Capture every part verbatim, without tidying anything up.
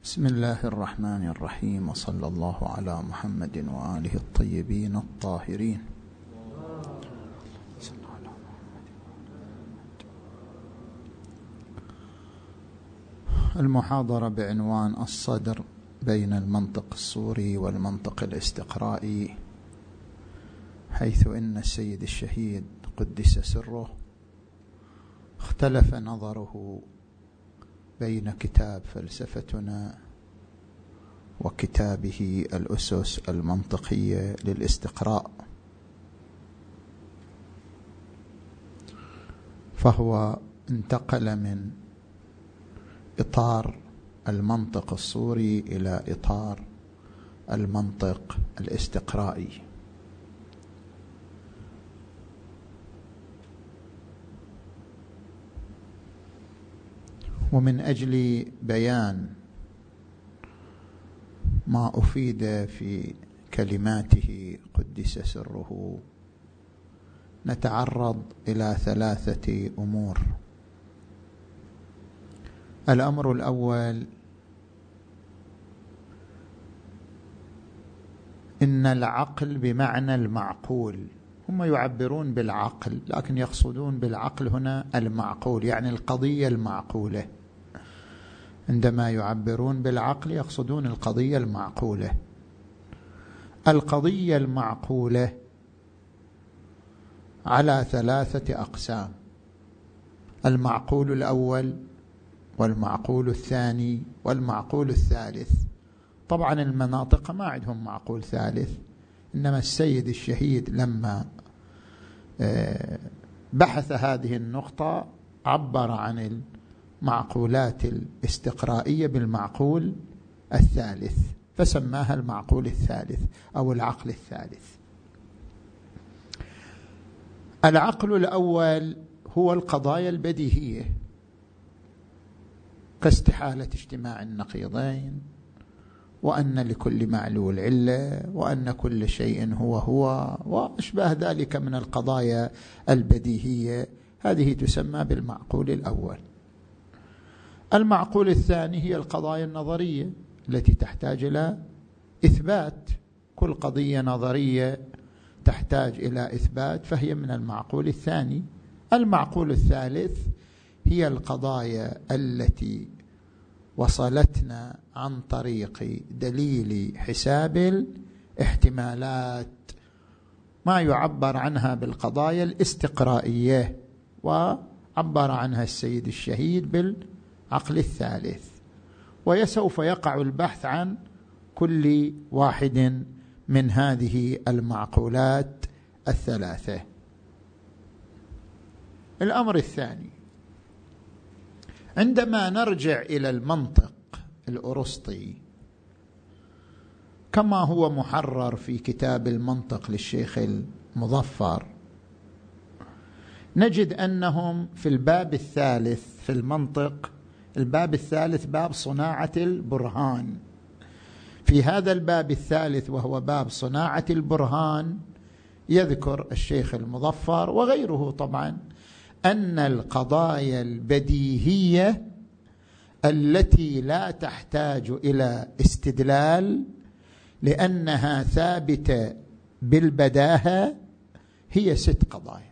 بسم الله الرحمن الرحيم، وصلى الله على محمد وآله الطيبين الطاهرين. المحاضرة بعنوان الصدر بين المنطق الصوري والمنطق الاستقرائي، حيث إن السيد الشهيد قدس سره اختلف نظره بين كتاب فلسفتنا وكتابه الأسس المنطقية للاستقراء، فهو انتقل من إطار المنطق الصوري إلى إطار المنطق الاستقرائي. ومن أجل بيان ما أفيد في كلماته قدس سره نتعرض إلى ثلاثة أمور. الأمر الأول، إن العقل بمعنى المعقول، هم يعبرون بالعقل لكن يقصدون بالعقل هنا المعقول، يعني القضية المعقولة. عندما يعبرون بالعقل يقصدون القضية المعقولة. القضية المعقولة على ثلاثة أقسام: المعقول الأول والمعقول الثاني والمعقول الثالث. طبعا المناطق ما عندهم معقول ثالث، إنما السيد الشهيد لما بحث هذه النقطة عبر عن المعقولات الاستقرائية بالمعقول الثالث، فسماها المعقول الثالث أو العقل الثالث. العقل الأول هو القضايا البديهية، كاستحالة اجتماع النقيضين، وأن لكل معلول علة، وأن كل شيء هو هو، وأشباه ذلك من القضايا البديهية. هذه تسمى بالمعقول الأول. المعقول الثاني هي القضايا النظرية التي تحتاج إلى إثبات. كل قضية نظرية تحتاج إلى إثبات فهي من المعقول الثاني. المعقول الثالث هي القضايا التي وصلتنا عن طريق دليل حساب الاحتمالات، ما يعبر عنها بالقضايا الاستقرائية، وعبر عنها السيد الشهيد بالعقل الثالث. ويسوف يقع البحث عن كل واحد من هذه المعقولات الثلاثة. الأمر الثاني، عندما نرجع إلى المنطق الأرسطي كما هو محرر في كتاب المنطق للشيخ المظفر، نجد أنهم في الباب الثالث في المنطق، الباب الثالث باب صناعة البرهان. في هذا الباب الثالث وهو باب صناعة البرهان يذكر الشيخ المظفر وغيره طبعا أن القضايا البديهية التي لا تحتاج إلى استدلال لأنها ثابتة بالبداهة هي ست قضايا.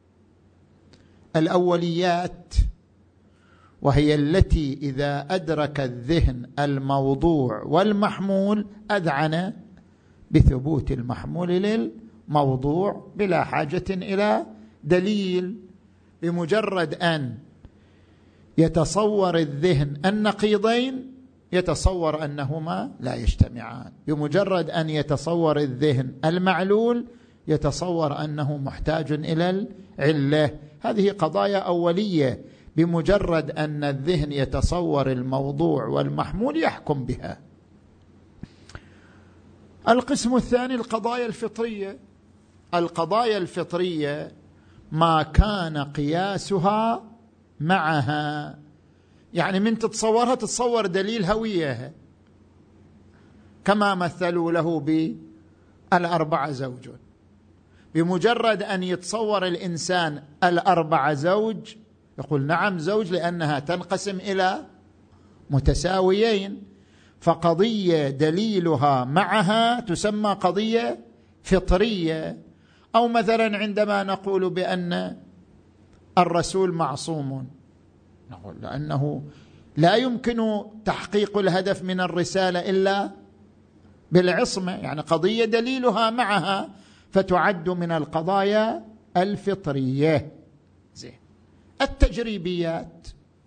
الأوليات، وهي التي إذا أدرك الذهن الموضوع والمحمول أذعن بثبوت المحمول للموضوع بلا حاجة إلى دليل. بمجرد أن يتصور الذهن النقيضين يتصور أنهما لا يجتمعان. بمجرد أن يتصور الذهن المعلول يتصور أنه محتاج إلى العلة. هذه قضايا أولية، بمجرد أن الذهن يتصور الموضوع والمحمول يحكم بها. القسم الثاني القضايا الفطرية. القضايا الفطرية ما كان قياسها معها، يعني من تتصورها تتصور دليل هويها، كما مثلوا له بالأربعة زوج. بمجرد أن يتصور الإنسان الأربعة زوج يقول نعم زوج، لأنها تنقسم إلى متساويين. فقضية دليلها معها تسمى قضية فطرية. أو مثلا عندما نقول بأن الرسول معصوم، نقول لأنه لا يمكن تحقيق الهدف من الرسالة إلا بالعصمة، يعني قضية دليلها معها فتعد من القضايا الفطرية. زين. التجريبيات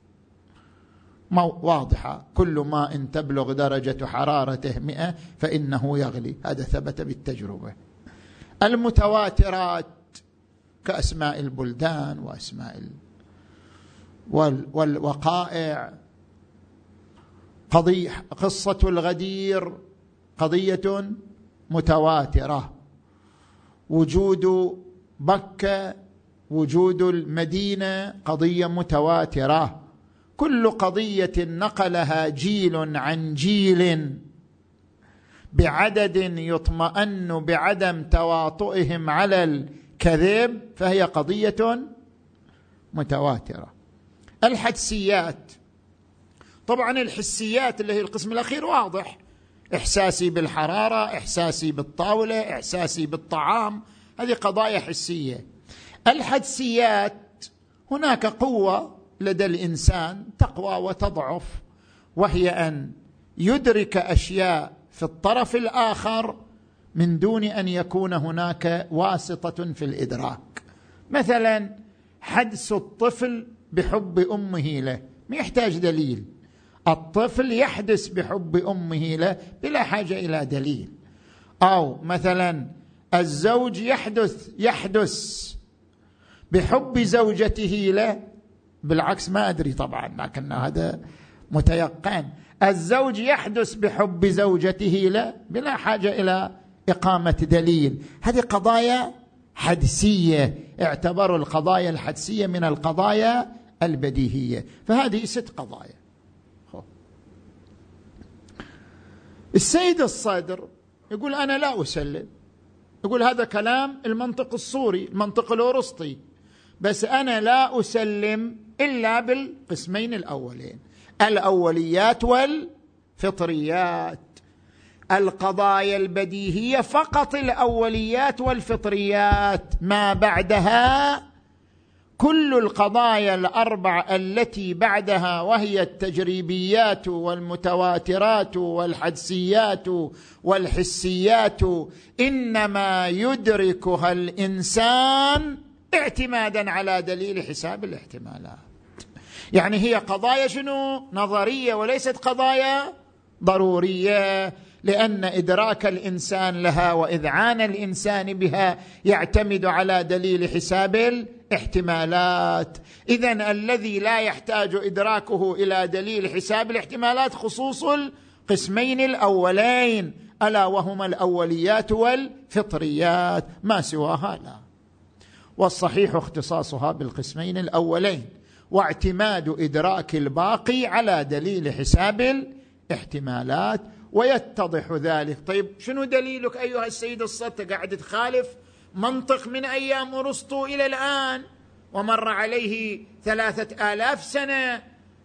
واضحة، كل ما إن تبلغ درجة حرارته مئة فإنه يغلي، هذا ثبت بالتجربة. المتواترات كأسماء البلدان وأسماء ال... وال... والوقائع. قضية قصة الغدير قضية متواترة، وجود بكة وجود المدينة قضية متواترة. كل قضية نقلها جيل عن جيل بعدد يطمئن بعدم تواطؤهم على الكذب فهي قضية متواترة. الحدسيات، طبعا الحسيات اللي هي القسم الأخير واضح، إحساسي بالحرارة، إحساسي بالطاولة، إحساسي بالطعام، هذه قضايا حسية. الحدسيات هناك قوة لدى الإنسان تقوى وتضعف، وهي أن يدرك أشياء في الطرف الآخر من دون أن يكون هناك واسطة في الإدراك. مثلا حدس الطفل بحب أمه له ما يحتاج دليل، الطفل يحدث بحب أمه له بلا حاجة إلى دليل. أو مثلا الزوج يحدث يحدث بحب زوجته له، بالعكس ما أدري طبعا لكن هذا متيقن، الزوج يحدث بحب زوجته له بلا حاجة إلى إقامة دليل. هذه قضايا حدسية، اعتبروا القضايا الحدسية من القضايا البديهية. فهذه ست قضايا. السيد الصدر يقول أنا لا أسلم، يقول هذا كلام المنطق الصوري المنطق الأرسطي، بس أنا لا أسلم إلا بالقسمين الأولين، الأوليات والفطريات. القضايا البديهية فقط الأوليات والفطريات، ما بعدها كل القضايا الأربع التي بعدها وهي التجريبيات والمتواترات والحدسيات والحسيات إنما يدركها الإنسان اعتمادا على دليل حساب الاحتمالات. يعني هي قضايا شنو؟ نظرية وليست قضايا ضرورية، لأن إدراك الإنسان لها وإذعان الإنسان بها يعتمد على دليل حساب الاحتمالات. إذن الذي لا يحتاج إدراكه إلى دليل حساب الاحتمالات خصوص القسمين الأولين ألا وهما الأوليات والفطريات، ما سواها لا. والصحيح اختصاصها بالقسمين الأولين واعتماد إدراك الباقي على دليل حساب الاحتمالات، ويتضح ذلك. طيب شنو دليلك أيها السيد الصدر؟ قاعد تخالف منطق من أيام أرسطو إلى الآن ومر عليه ثلاثة آلاف سنة.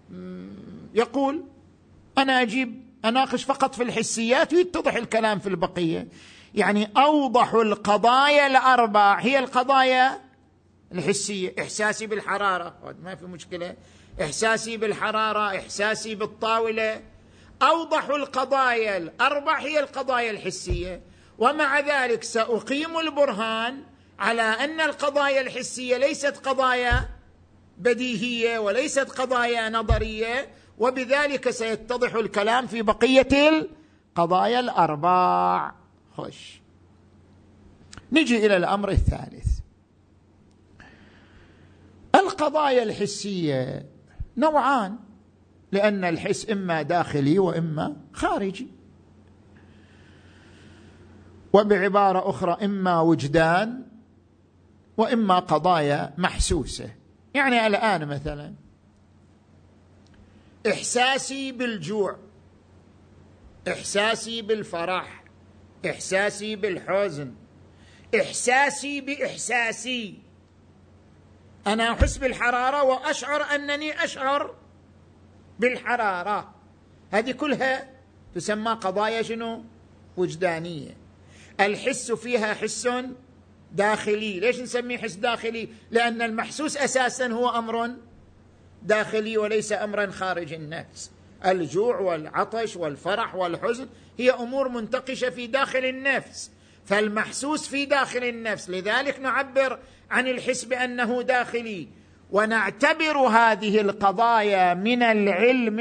يقول أنا أجيب أناقش فقط في الحسيات ويتضح الكلام في البقية. يعني أوضح القضايا الأربع هي القضايا الحسية. إحساسي بالحرارة ما في مشكلة، إحساسي بالحرارة، إحساسي بالطاولة. أوضح القضايا الأربع هي القضايا الحسية، ومع ذلك سأقيم البرهان على أن القضايا الحسية ليست قضايا بديهية وليست قضايا نظرية، وبذلك سيتضح الكلام في بقية القضايا الأربع. خش نجي إلى الأمر الثالث. القضايا الحسية نوعان، لأن الحس إما داخلي وإما خارجي، وبعبارة أخرى إما وجدان وإما قضايا محسوسة. يعني الآن مثلا إحساسي بالجوع، إحساسي بالفرح، إحساسي بالحزن، إحساسي بإحساسي. أنا أحس بالحرارة وأشعر أنني أشعر بالحرارة، هذه كلها تسمى قضايا شنو؟ وجدانية. الحس فيها حس داخلي. ليش نسميه حس داخلي؟ لأن المحسوس أساسا هو أمر داخلي وليس أمرا خارج النفس. الجوع والعطش والفرح والحزن هي أمور منتقشة في داخل النفس، فالمحسوس في داخل النفس، لذلك نعبر عن الحس بأنه داخلي، ونعتبر هذه القضايا من العلم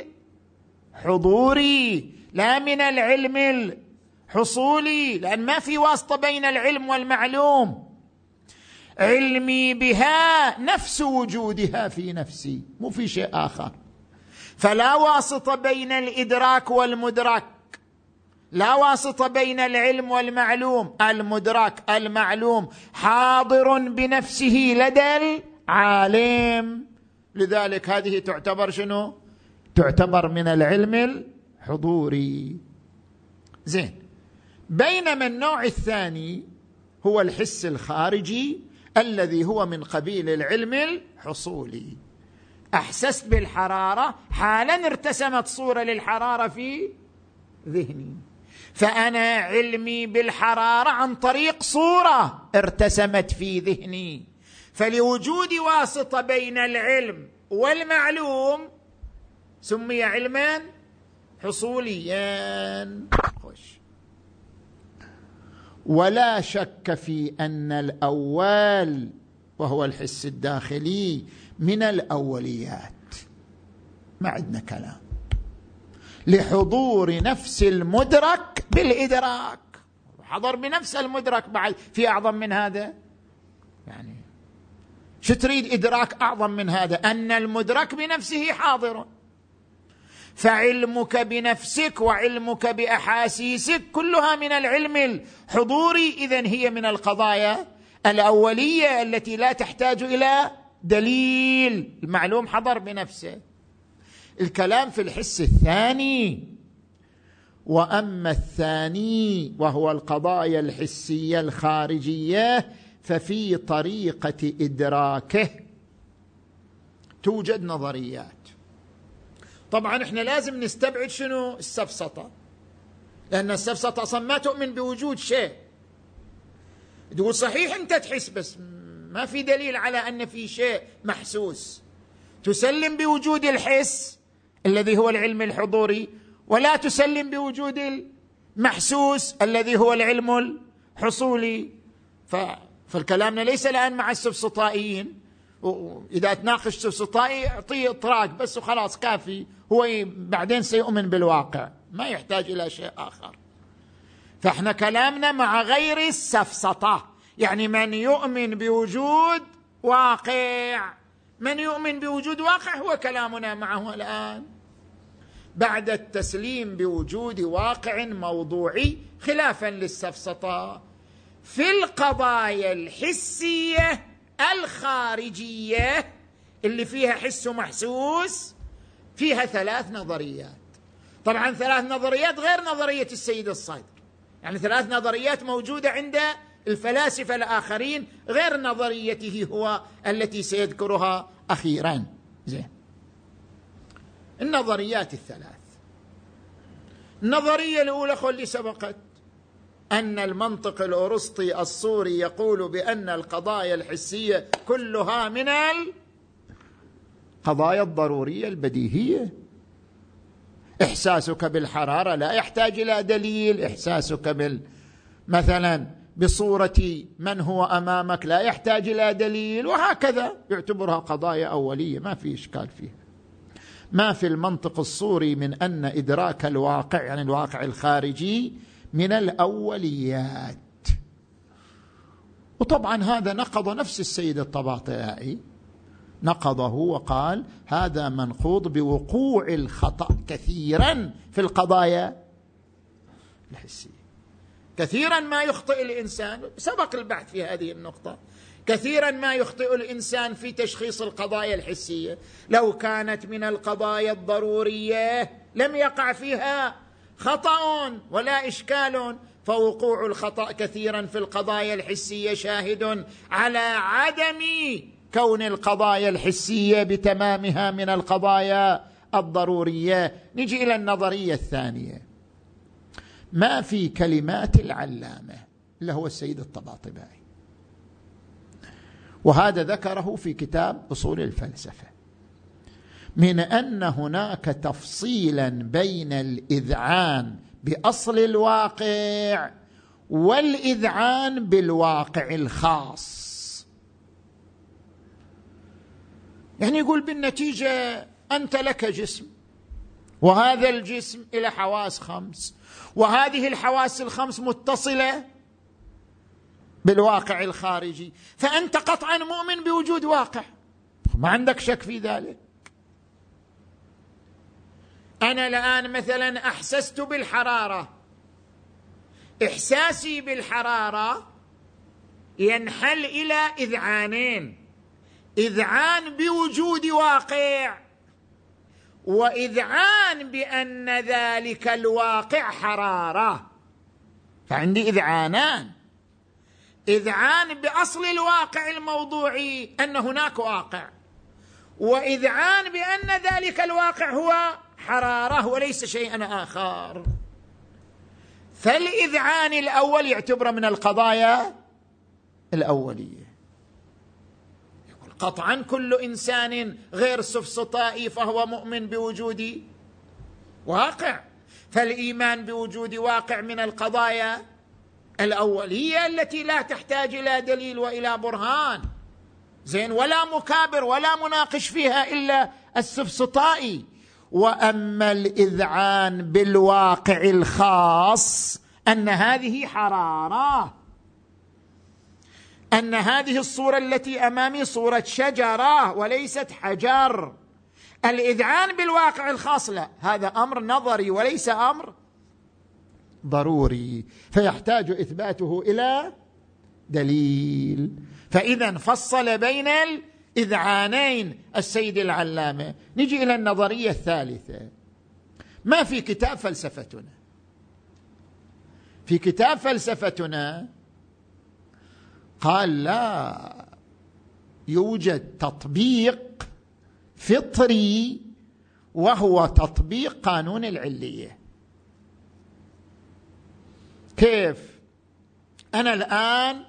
الحضوري لا من العلم الحصولي، لأن ما في واسطة بين العلم والمعلوم. علمي بها نفس وجودها في نفسي، مو في شيء آخر، فلا واسطة بين الإدراك والمدرك، لا واسطة بين العلم والمعلوم. المدرك المعلوم حاضر بنفسه لدى العالم، لذلك هذه تعتبر شنو؟ تعتبر من العلم الحضوري. زين. بينما النوع الثاني هو الحس الخارجي الذي هو من قبيل العلم الحصولي. أحسست بالحرارة، حالا ارتسمت صورة للحرارة في ذهني، فأنا علمي بالحرارة عن طريق صورة ارتسمت في ذهني، فلوجود واسطة بين العلم والمعلوم سمي علما حصوليا. خوش. ولا شك في أن الأول وهو الحس الداخلي من الأوليات، ما عندنا كلام، لحضور نفس المدرك بالإدراك. حضر بنفس المدرك، بعد في أعظم من هذا؟ يعني شو تريد إدراك أعظم من هذا؟ أن المدرك بنفسه حاضر، فعلمك بنفسك وعلمك بأحاسيسك كلها من العلم الحضوري، إذن هي من القضايا الأولية التي لا تحتاج إلى دليل، المعلوم حضر بنفسه. الكلام في الحس الثاني. وأما الثاني وهو القضايا الحسية الخارجية ففي طريقة إدراكه توجد نظريات. طبعا احنا لازم نستبعد شنو؟ السفسطة، لأن السفسطة أصلا ما تؤمن بوجود شيء، تقول صحيح أنت تحس بس ما في دليل على أن في شيء محسوس. تسلم بوجود الحس الذي هو العلم الحضوري، ولا تسلم بوجود المحسوس الذي هو العلم الحصولي. ف... فالكلام ليس الآن مع السفسطائيين، إذا تناقش سفسطائي اعطيه اطراق بس وخلاص كافي، هو بعدين سيؤمن بالواقع، ما يحتاج إلى شيء آخر. فاحنا كلامنا مع غير السفسطة، يعني من يؤمن بوجود واقع، من يؤمن بوجود واقع هو كلامنا معه الآن، بعد التسليم بوجود واقع موضوعي خلافا للسفسطة. في القضايا الحسية الخارجية اللي فيها حس ومحسوس فيها ثلاث نظريات. طبعا ثلاث نظريات غير نظرية السيد الصدر، يعني ثلاث نظريات موجودة عند الفلاسفة الآخرين غير نظريته هو التي سيذكرها أخيرا. زين. النظريات الثلاث. النظرية الأولى خلي سبقت، أن المنطق الأرسطي الصوري يقول بأن القضايا الحسية كلها من القضايا الضرورية البديهية. إحساسك بالحرارة لا يحتاج إلى دليل، إحساسك بال مثلا بصورة من هو أمامك لا يحتاج إلى دليل، وهكذا يعتبرها قضايا أولية ما في إشكال فيها. ما في المنطق الصوري من أن إدراك الواقع يعني الواقع الخارجي من الأوليات. وطبعا هذا نقض نفس السيد الطباطبائي، نقضه وقال هذا منقوض بوقوع الخطأ كثيرا في القضايا الحسية. كثيرا ما يخطئ الإنسان، سبق البحث في هذه النقطة، كثيرا ما يخطئ الإنسان في تشخيص القضايا الحسية. لو كانت من القضايا الضرورية لم يقع فيها خطأ ولا إشكال، فوقوع الخطأ كثيرا في القضايا الحسية شاهد على عدم كون القضايا الحسية بتمامها من القضايا الضرورية. نجي إلى النظرية الثانية. ما في كلمات العلامة اللي هو السيد الطباطبائي، وهذا ذكره في كتاب أصول الفلسفة، من أن هناك تفصيلا بين الإذعان بأصل الواقع والإذعان بالواقع الخاص. يعني يقول بالنتيجة أنت لك جسم، وهذا الجسم إلى حواس خمس، وهذه الحواس الخمس متصلة بالواقع الخارجي، فأنت قطعا مؤمن بوجود واقع، ما عندك شك في ذلك. أنا الآن مثلا أحسست بالحرارة، إحساسي بالحرارة ينحل إلى إذعانين: إذعان بوجود واقع، وإذعان بأن ذلك الواقع حرارة. فعندي إذعانان: إذعان بأصل الواقع الموضوعي أن هناك واقع، وإذعان بأن ذلك الواقع هو حرارة وليس شيئا آخر. فالإذعان الأول يعتبر من القضايا الأولية. يقول قطعا كل إنسان غير سفسطائي فهو مؤمن بوجود واقع، فالإيمان بوجود واقع من القضايا الأولية التي لا تحتاج إلى دليل وإلى برهان، زين، ولا مكابر ولا مناقش فيها إلا السفسطائي. وأما الإذعان بالواقع الخاص أن هذه حرارة، أن هذه الصورة التي أمامي صورة شجرة وليست حجر. الإذعان بالواقع الخاص لا، هذا أمر نظري وليس أمر ضروري، فيحتاج إثباته إلى دليل. فإذا فصل بين الإذعانين السيد العلامة. نجي إلى النظرية الثالثة. ما في كتاب فلسفتنا، في كتاب فلسفتنا قال لا يوجد تطبيق فطري وهو تطبيق قانون العلية. كيف؟ أنا الآن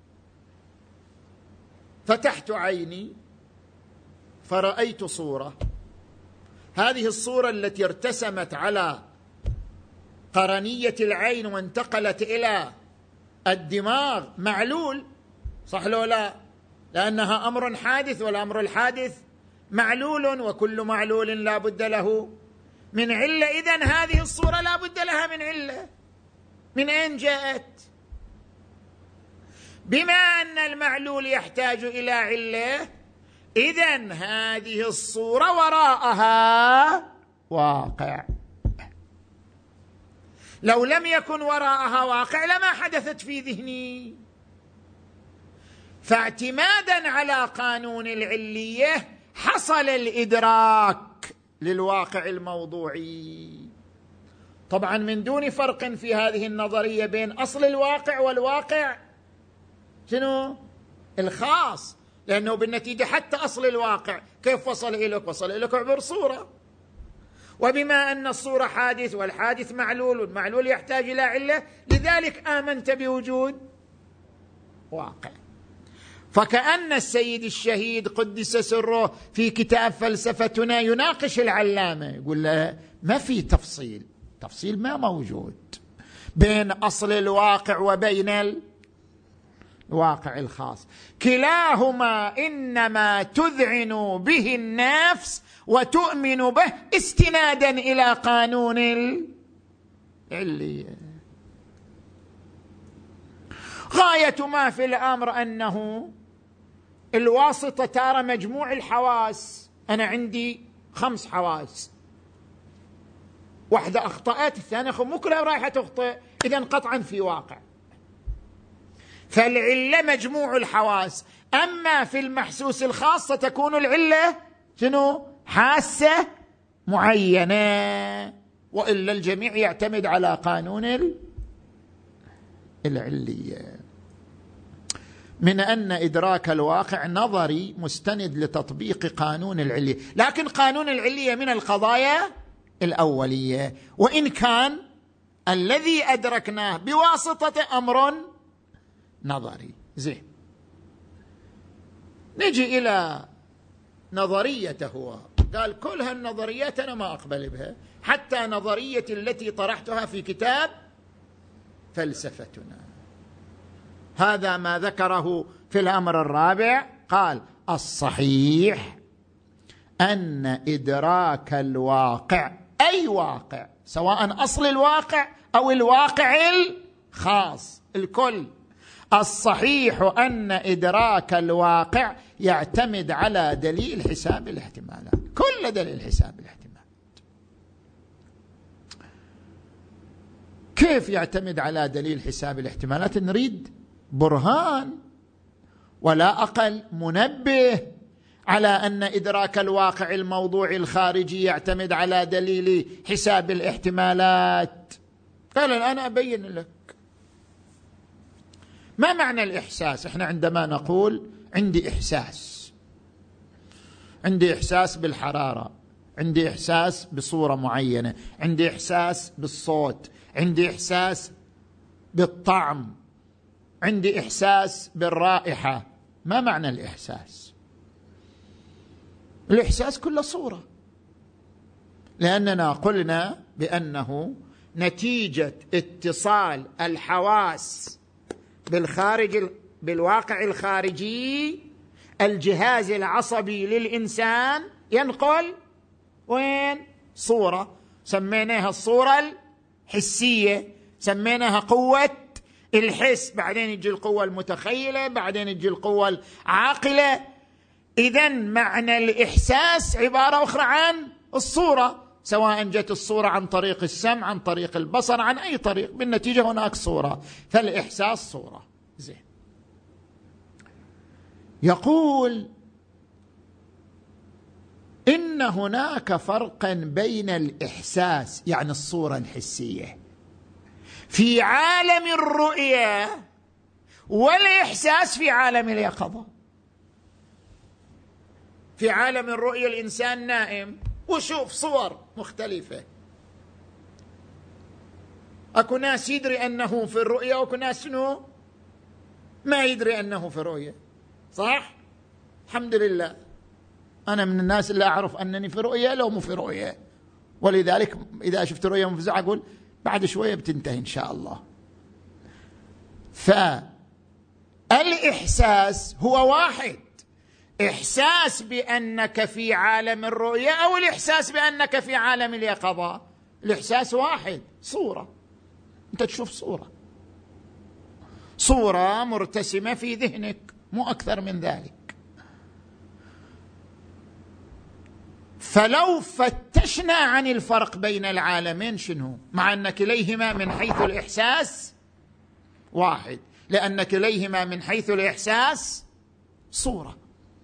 فتحت عيني فرأيت صورة، هذه الصورة التي ارتسمت على قرنية العين وانتقلت إلى الدماغ معلول، صح لو لا؟ لأنها أمر حادث، والأمر الحادث معلول، وكل معلول لا بد له من علة. إذن هذه الصورة لا بد لها من علة. من أين جاءت؟ بما أن المعلول يحتاج إلى علة، إذن هذه الصورة وراءها واقع. لو لم يكن وراءها واقع لما حدثت في ذهني. فاعتمادا على قانون العلية حصل الإدراك للواقع الموضوعي. طبعا من دون فرق في هذه النظرية بين أصل الواقع والواقع شنو؟ الخاص، لأنه بالنتيجة حتى أصل الواقع كيف وصل إليك؟ وصل إليك عبر صورة، وبما أن الصورة حادث والحادث معلول والمعلول يحتاج إلى علة، لذلك آمنت بوجود واقع. فكأن السيد الشهيد قدس سره في كتاب فلسفتنا يناقش العلامة، يقول له ما في تفصيل، تفصيل ما موجود بين أصل الواقع وبين الواقع الخاص، كلاهما إنما تذعن به النفس وتؤمن به استنادا إلى قانون العلية. غاية ما في الأمر أنه الواسطة ترى مجموع الحواس. أنا عندي خمس حواس، واحدة أخطأت، الثانية مو كلها رايحة تخطئ، إذن قطعا في واقع. فالعلة مجموع الحواس. أما في المحسوس الخاص ستكون العلة شنو؟ حاسة معينة، وإلا الجميع يعتمد على قانون العلية. من أن إدراك الواقع نظري مستند لتطبيق قانون العلية، لكن قانون العلية من القضايا الأولية، وإن كان الذي أدركناه بواسطة أمر نظري. زين، نجي إلى نظريته هو. قال كل هالنظريات أنا ما أقبل بها، حتى نظريتي التي طرحتها في كتاب فلسفتنا. هذا ما ذكره في الأمر الرابع. قال الصحيح أن إدراك الواقع، أي واقع، سواء أصل الواقع أو الواقع الخاص الكل، الصحيح أن إدراك الواقع يعتمد على دليل حساب الاحتمالات، كل دليل حساب الاحتمالات. كيف يعتمد على دليل حساب الاحتمالات؟ نريد برهان ولا أقل منبه على أن إدراك الواقع الموضوعي الخارجي يعتمد على دليل حساب الاحتمالات. قال الآن أبين لك ما معنى الإحساس. إحنا عندما نقول عندي إحساس، عندي إحساس بالحرارة، عندي إحساس بصورة معينة، عندي إحساس بالصوت، عندي إحساس بالطعم، عندي إحساس بالرائحة. ما معنى الإحساس؟ الإحساس كله صورة، لأننا قلنا بأنه نتيجة اتصال الحواس بالخارج، بالواقع الخارجي، الجهاز العصبي للإنسان ينقل وين؟ صورة، سميناها الصورة الحسية، سميناها قوة الحس، بعدين يجي القوة المتخيلة، بعدين يجي القوة العاقلة. إذن معنى الإحساس عبارة أخرى عن الصورة، سواء جت الصورة عن طريق السمع، عن طريق البصر، عن أي طريق، بالنتيجة هناك صورة، فالإحساس صورة. زين، يقول إن هناك فرقا بين الإحساس يعني الصورة الحسية في عالم الرؤية والإحساس في عالم اليقظة. في عالم الرؤية الإنسان نائم وشوف صور مختلفة، أكو ناس يدري أنه في الرؤية وأكو ناس ما يدري أنه في الرؤية، صح؟ الحمد لله أنا من الناس اللي أعرف أنني في رؤية لو مو في رؤية، ولذلك إذا شفت رؤية مفزعة أقول بعد شوية بتنتهي إن شاء الله. فالإحساس هو واحد، إحساس بأنك في عالم الرؤية أو الإحساس بأنك في عالم اليقظة، الإحساس واحد، صورة، أنت تشوف صورة، صورة مرتسمة في ذهنك، مو أكثر من ذلك. فلو فتشنا عن الفرق بين العالمين شنو؟ مع أن كليهما من حيث الإحساس واحد، لأن كليهما من حيث الإحساس صورة.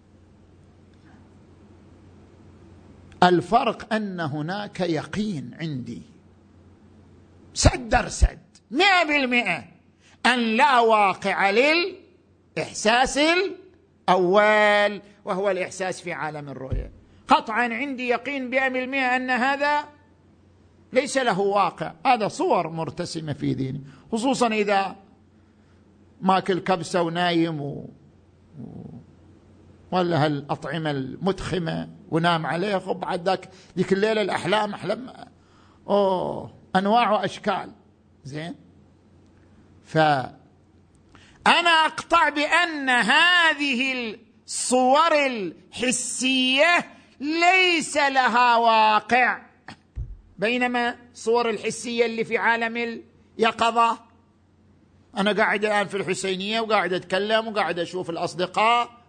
الفرق أن هناك يقين عندي سد رسد مئة بالمئة أن لا واقع للإحساس الأول وهو الإحساس في عالم الرؤية. قطعا عندي يقين مئة بالمئة أن هذا ليس له واقع، هذا صور مرتسمة في ذهني، خصوصا إذا ماكل كبسة ونايم و... و... ولا هالأطعمة المدخمة ونام عليها، خب بعد ذاك ذيك الليلة الأحلام أحلم أوه أنواع وأشكال. زين، فأنا أقطع بأن هذه الصور الحسية ليس لها واقع، بينما الصور الحسية اللي في عالم اليقظة، أنا قاعد الآن في الحسينية وقاعد أتكلم وقاعد أشوف الأصدقاء،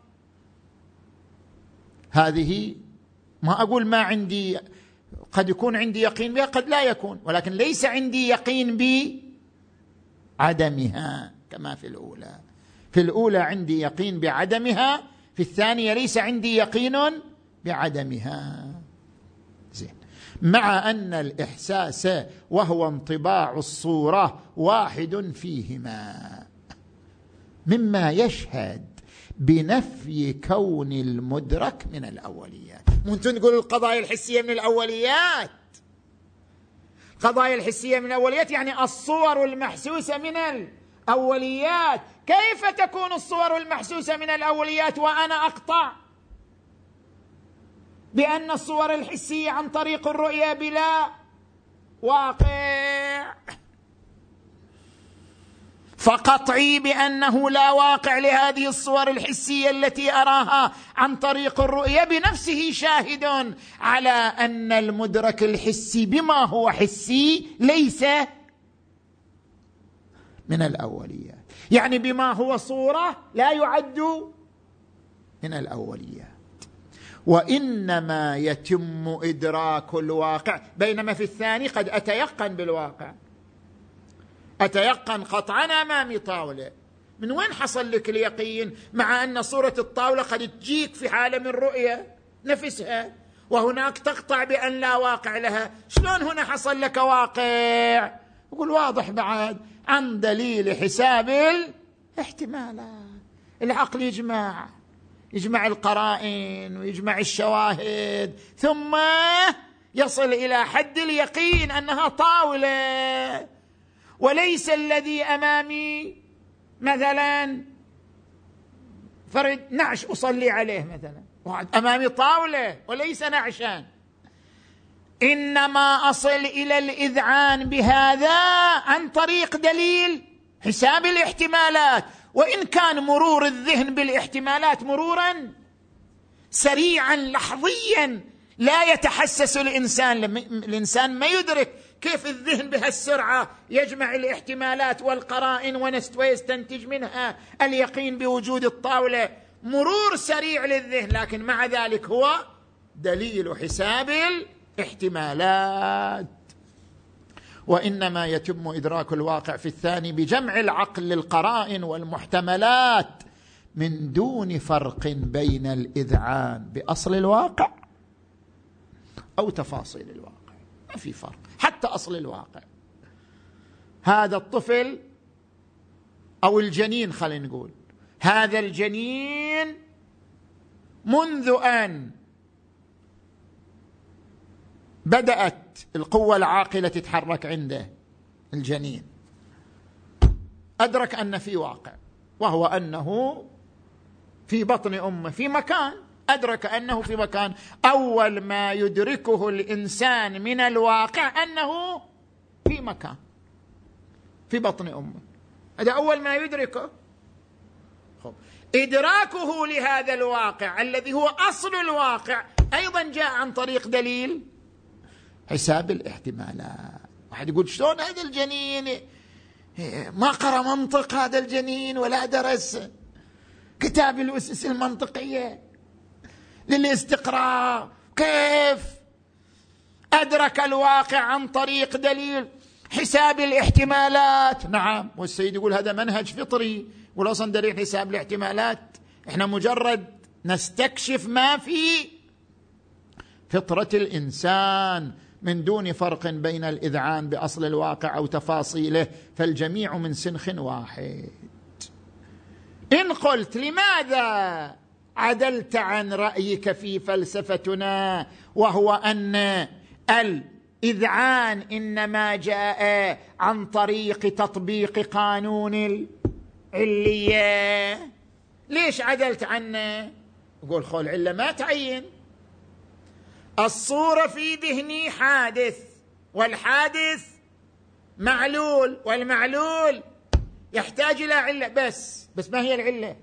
هذه ما أقول ما عندي، قد يكون عندي يقين بها قد لا يكون، ولكن ليس عندي يقين بعدمها كما في الأولى. في الأولى عندي يقين بعدمها، في الثانية ليس عندي يقين بعدمها. زين، مع أن الإحساس وهو انطباع الصورة واحد فيهما. مما يشهد بنفي كون المدرك من الأوليات. ممكن تقول القضايا الحسية من الأوليات، القضايا الحسية من الأوليات يعني الصور المحسوسة من الأوليات. كيف تكون الصور المحسوسة من الأوليات وأنا أقطع بأن الصور الحسية عن طريق الرؤية بلا واقع؟ فقطعي بأنه لا واقع لهذه الصور الحسية التي أراها عن طريق الرؤية بنفسه شاهد على أن المدرك الحسي بما هو حسي ليس من الأوليات، يعني بما هو صورة لا يعد من الأوليات. وإنما يتم إدراك الواقع، بينما في الثاني قد أتيقن بالواقع، أتيقن قطعا أمامي طاولة. من وين حصل لك اليقين مع أن صورة الطاولة قد تجيك في حالة من رؤية نفسها وهناك تقطع بأن لا واقع لها؟ شلون هنا حصل لك واقع؟ يقول واضح بعد عن دليل حساب الاحتمالات. العقل يجمع يجمع القرائن ويجمع الشواهد ثم يصل إلى حد اليقين أنها طاولة، وليس الذي أمامي مثلا فرد نعش أصلي عليه مثلا، أمامي طاولة وليس نعشا. إنما أصل إلى الإذعان بهذا عن طريق دليل حساب الاحتمالات، وإن كان مرور الذهن بالاحتمالات مرورا سريعا لحظيا لا يتحسس الإنسان، الإنسان ما يدرك كيف الذهن بهالسرعة يجمع الاحتمالات والقرائن ويستنتج منها اليقين بوجود الطاولة. مرور سريع للذهن، لكن مع ذلك هو دليل حساب الاحتمالات. وإنما يتم إدراك الواقع في الثاني بجمع العقل للقرائن والمحتملات من دون فرق بين الإذعان بأصل الواقع أو تفاصيل الواقع. ما في فرق حتى أصل الواقع. هذا الطفل أو الجنين، خلينا نقول هذا الجنين منذ أن بدأت القوة العاقلة تتحرك عنده الجنين أدرك أن في واقع، وهو أنه في بطن أمه في مكان، أدرك أنه في مكان. أول ما يدركه الإنسان من الواقع أنه في مكان في بطن أمه، هذا أول ما يدركه. خب. إدراكه لهذا الواقع الذي هو أصل الواقع أيضا جاء عن طريق دليل حساب الاحتمالات. واحد يقول شلون هذا الجنين ما قرأ منطق، هذا الجنين ولا درس كتاب الأسس المنطقية للاستقراء، كيف أدرك الواقع عن طريق دليل حساب الاحتمالات؟ نعم، والسيد يقول هذا منهج فطري، يقول أصلا دليل حساب الاحتمالات احنا مجرد نستكشف ما في فطرة الإنسان من دون فرق بين الإذعان بأصل الواقع أو تفاصيله، فالجميع من سنخ واحد. إن قلت لماذا عدلت عن رأيك في فلسفتنا وهو أن الإذعان إنما جاء عن طريق تطبيق قانون العلية، ليش عدلت عنه؟ يقول خول العلة ما تعين، الصورة في ذهني حادث والحادث معلول والمعلول يحتاج إلى علة. بس بس ما هي العلة؟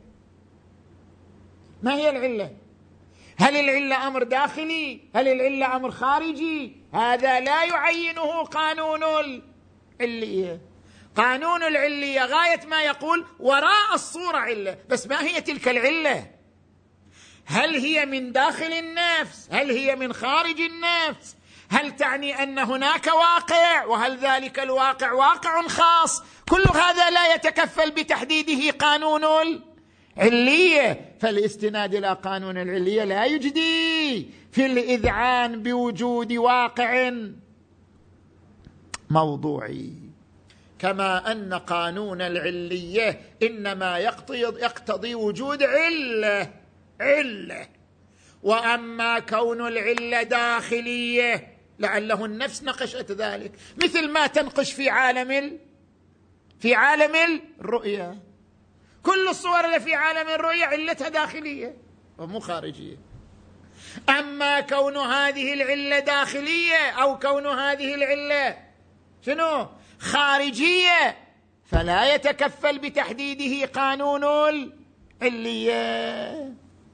ما هي العلة؟ هل العلة أمر داخلي؟ هل العلة أمر خارجي؟ هذا لا يعينه قانون العلية. قانون العلية غاية ما يقول وراء الصورة علة، بس ما هي تلك العلة؟ هل هي من داخل النفس؟ هل هي من خارج النفس؟ هل تعني أن هناك واقع وهل ذلك الواقع واقع خاص؟ كل هذا لا يتكفل بتحديده قانون العلية، فالاستناد إلى قانون العلية لا يجدي في الإذعان بوجود واقع موضوعي. كما أن قانون العلية إنما يقتضي وجود علة علة وأما كون العلة داخلية لعله النفس نقشت ذلك، مثل ما تنقش في عالم في عالم الرؤية. كل الصور اللي في عالم الرؤية علتها داخلية ومو خارجية. أما كون هذه العلة داخلية أو كون هذه العلة شنو خارجية فلا يتكفل بتحديده قانون العلية.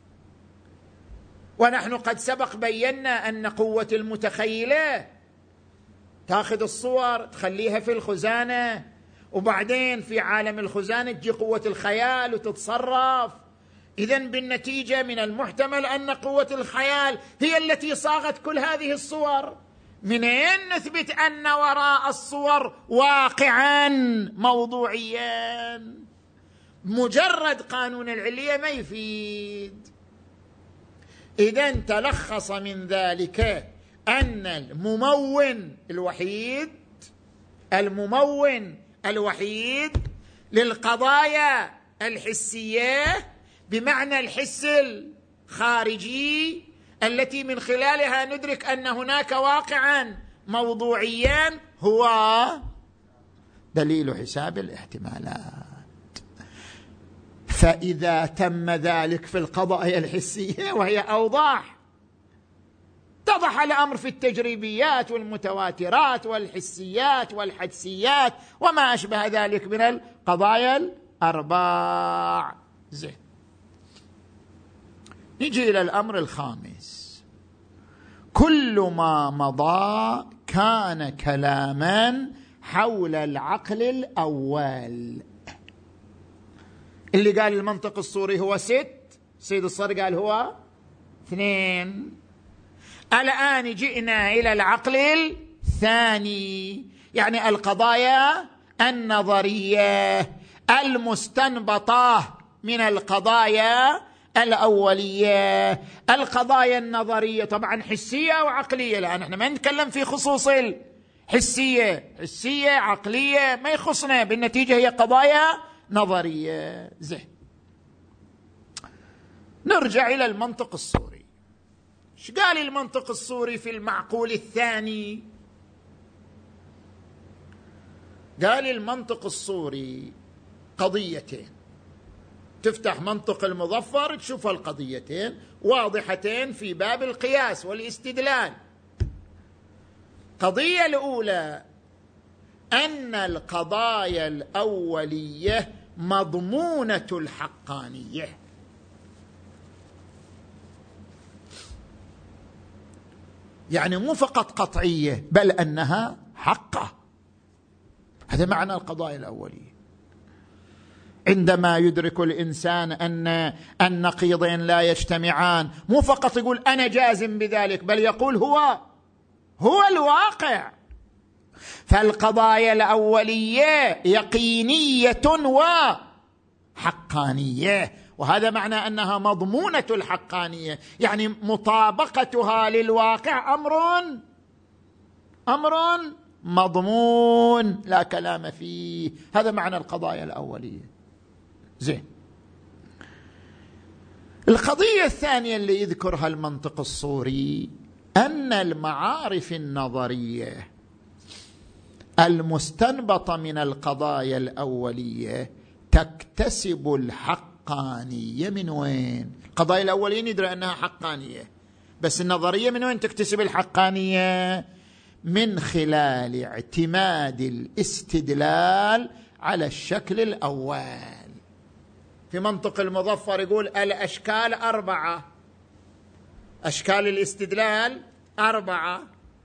ونحن قد سبق بينا أن قوة المتخيلة تأخذ الصور تخليها في الخزانة، وبعدين في عالم الخزانة تجي قوة الخيال وتتصرف. إذن بالنتيجة من المحتمل أن قوة الخيال هي التي صاغت كل هذه الصور. منين نثبت أن وراء الصور واقعا موضوعيا؟ مجرد قانون العلية ما يفيد. إذن تلخص من ذلك أن الممون الوحيد الممون الوحيد للقضايا الحسية بمعنى الحس الخارجي التي من خلالها ندرك أن هناك واقعا موضوعيا هو دليل حساب الاحتمالات. فإذا تم ذلك في القضايا الحسية وهي أوضح، اتضح الأمر في التجريبيات والمتواترات والحسيات والحدسيات وما أشبه ذلك من القضايا الأربع. زين، نجي إلى الأمر الخامس. كل ما مضى كان كلاما حول العقل الأول. اللي قال المنطق الصوري هو ست، سيد الصدر قال هو اثنين. الآن جئنا إلى العقل الثاني، يعني القضايا النظرية المستنبطة من القضايا الأولية. القضايا النظرية طبعا حسية وعقلية، لأن احنا ما نتكلم في خصوص الحسية، حسية عقلية ما يخصنا، بالنتيجة هي قضايا نظرية. زين، نرجع إلى المنطق الصوري. ايش قال المنطق الصوري في المعقول الثاني؟ قال المنطق الصوري قضيتين، تفتح منطق المظفر تشوف القضيتين واضحتين في باب القياس والاستدلال. قضية الأولى أن القضايا الأولية مضمونة الحقانية، يعني مو فقط قطعية بل أنها حقة. هذا معنى القضايا الأولية. عندما يدرك الإنسان أن النقيضين لا يجتمعان، مو فقط يقول أنا جازم بذلك، بل يقول هو هو الواقع. فالقضايا الأولية يقينية وحقانية، وهذا معنى أنها مضمونة الحقانية، يعني مطابقتها للواقع أمر أمر مضمون لا كلام فيه. هذا معنى القضايا الأولية. زين، القضية الثانية اللي يذكرها المنطق الصوري أن المعارف النظرية المستنبطة من القضايا الأولية تكتسب الحقانية. من وين؟ القضايا الأولية ندري أنها حقانية، بس النظرية من وين تكتسب الحقانية؟ من خلال اعتماد الاستدلال على الشكل الأول. في منطق المظفر يقول الأشكال أربعة، أشكال الاستدلال أربعة،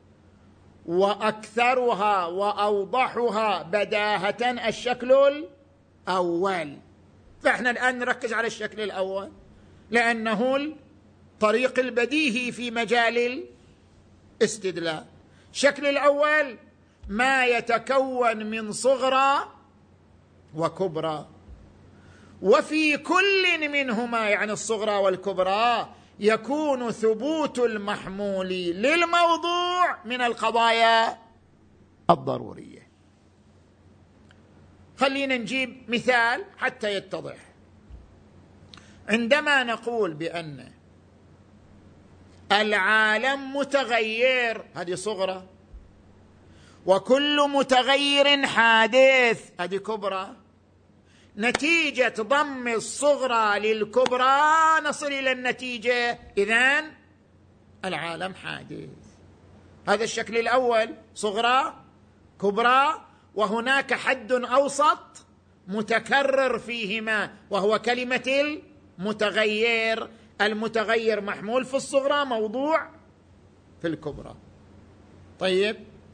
وأكثرها وأوضحها بداهة الشكل الأول. فإحنا الآن نركز على الشكل الأول لأنه الطريق البديهي في مجال الاستدلال. الشكل الأول ما يتكون من صغرى وكبرى، وفي كل منهما يعني الصغرى والكبرى يكون ثبوت المحمول للموضوع من القضايا الضرورية. خلينا نجيب مثال حتى يتضح. عندما نقول بأن العالم متغير، هذه صغرى، وكل متغير حادث، هذه كبرى. نتيجة ضم الصغرى للكبرى نصل إلى النتيجة، إذن العالم حادث. هذا الشكل الأول، صغرى كبرى، وهناك حد أوسط متكرر فيهما وهو كلمة المتغير. المتغير محمول في الصغرى، موضوع في الكبرى. طيب،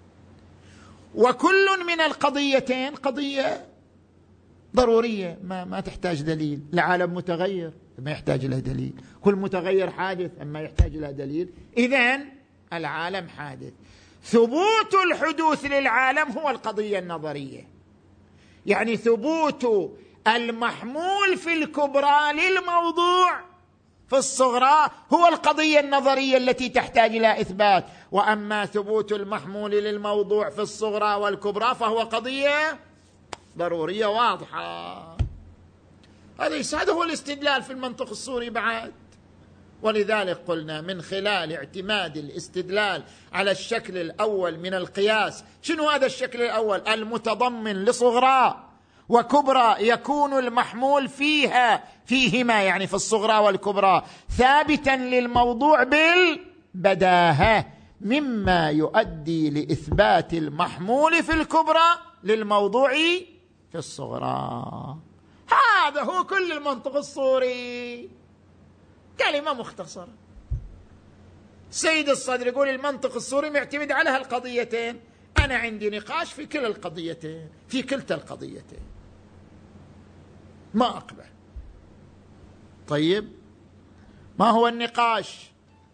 وكل من القضيتين قضية ضرورية ما, ما تحتاج دليل. العالم متغير ما يحتاج إلى دليل، كل متغير حادث أما يحتاج إلى دليل، إذن العالم حادث. ثبوت الحدوث للعالم هو القضية النظرية، يعني ثبوت المحمول في الكبرى للموضوع في الصغرى هو القضية النظرية التي تحتاج إلى إثبات. وأما ثبوت المحمول للموضوع في الصغرى والكبرى فهو قضية ضرورية واضحة. هذا هو الاستدلال في المنطق الصوري بعد. ولذلك قلنا من خلال اعتماد الاستدلال على الشكل الأول من القياس. شنو هذا الشكل الأول؟ المتضمن لصغرى وكبرى يكون المحمول فيها فيهما، يعني في الصغرى والكبرى، ثابتا للموضوع بالبداهة، مما يؤدي لإثبات المحمول في الكبرى للموضوع في الصغرى. هذا هو كل المنطق الصوري، كلمة مختصرة. سيد الصدر يقول المنطق الصوري معتمد على هالقضيتين، أنا عندي نقاش في كل القضيتين، في كلتا القضيتين، ما أقبل. طيب، ما هو النقاش؟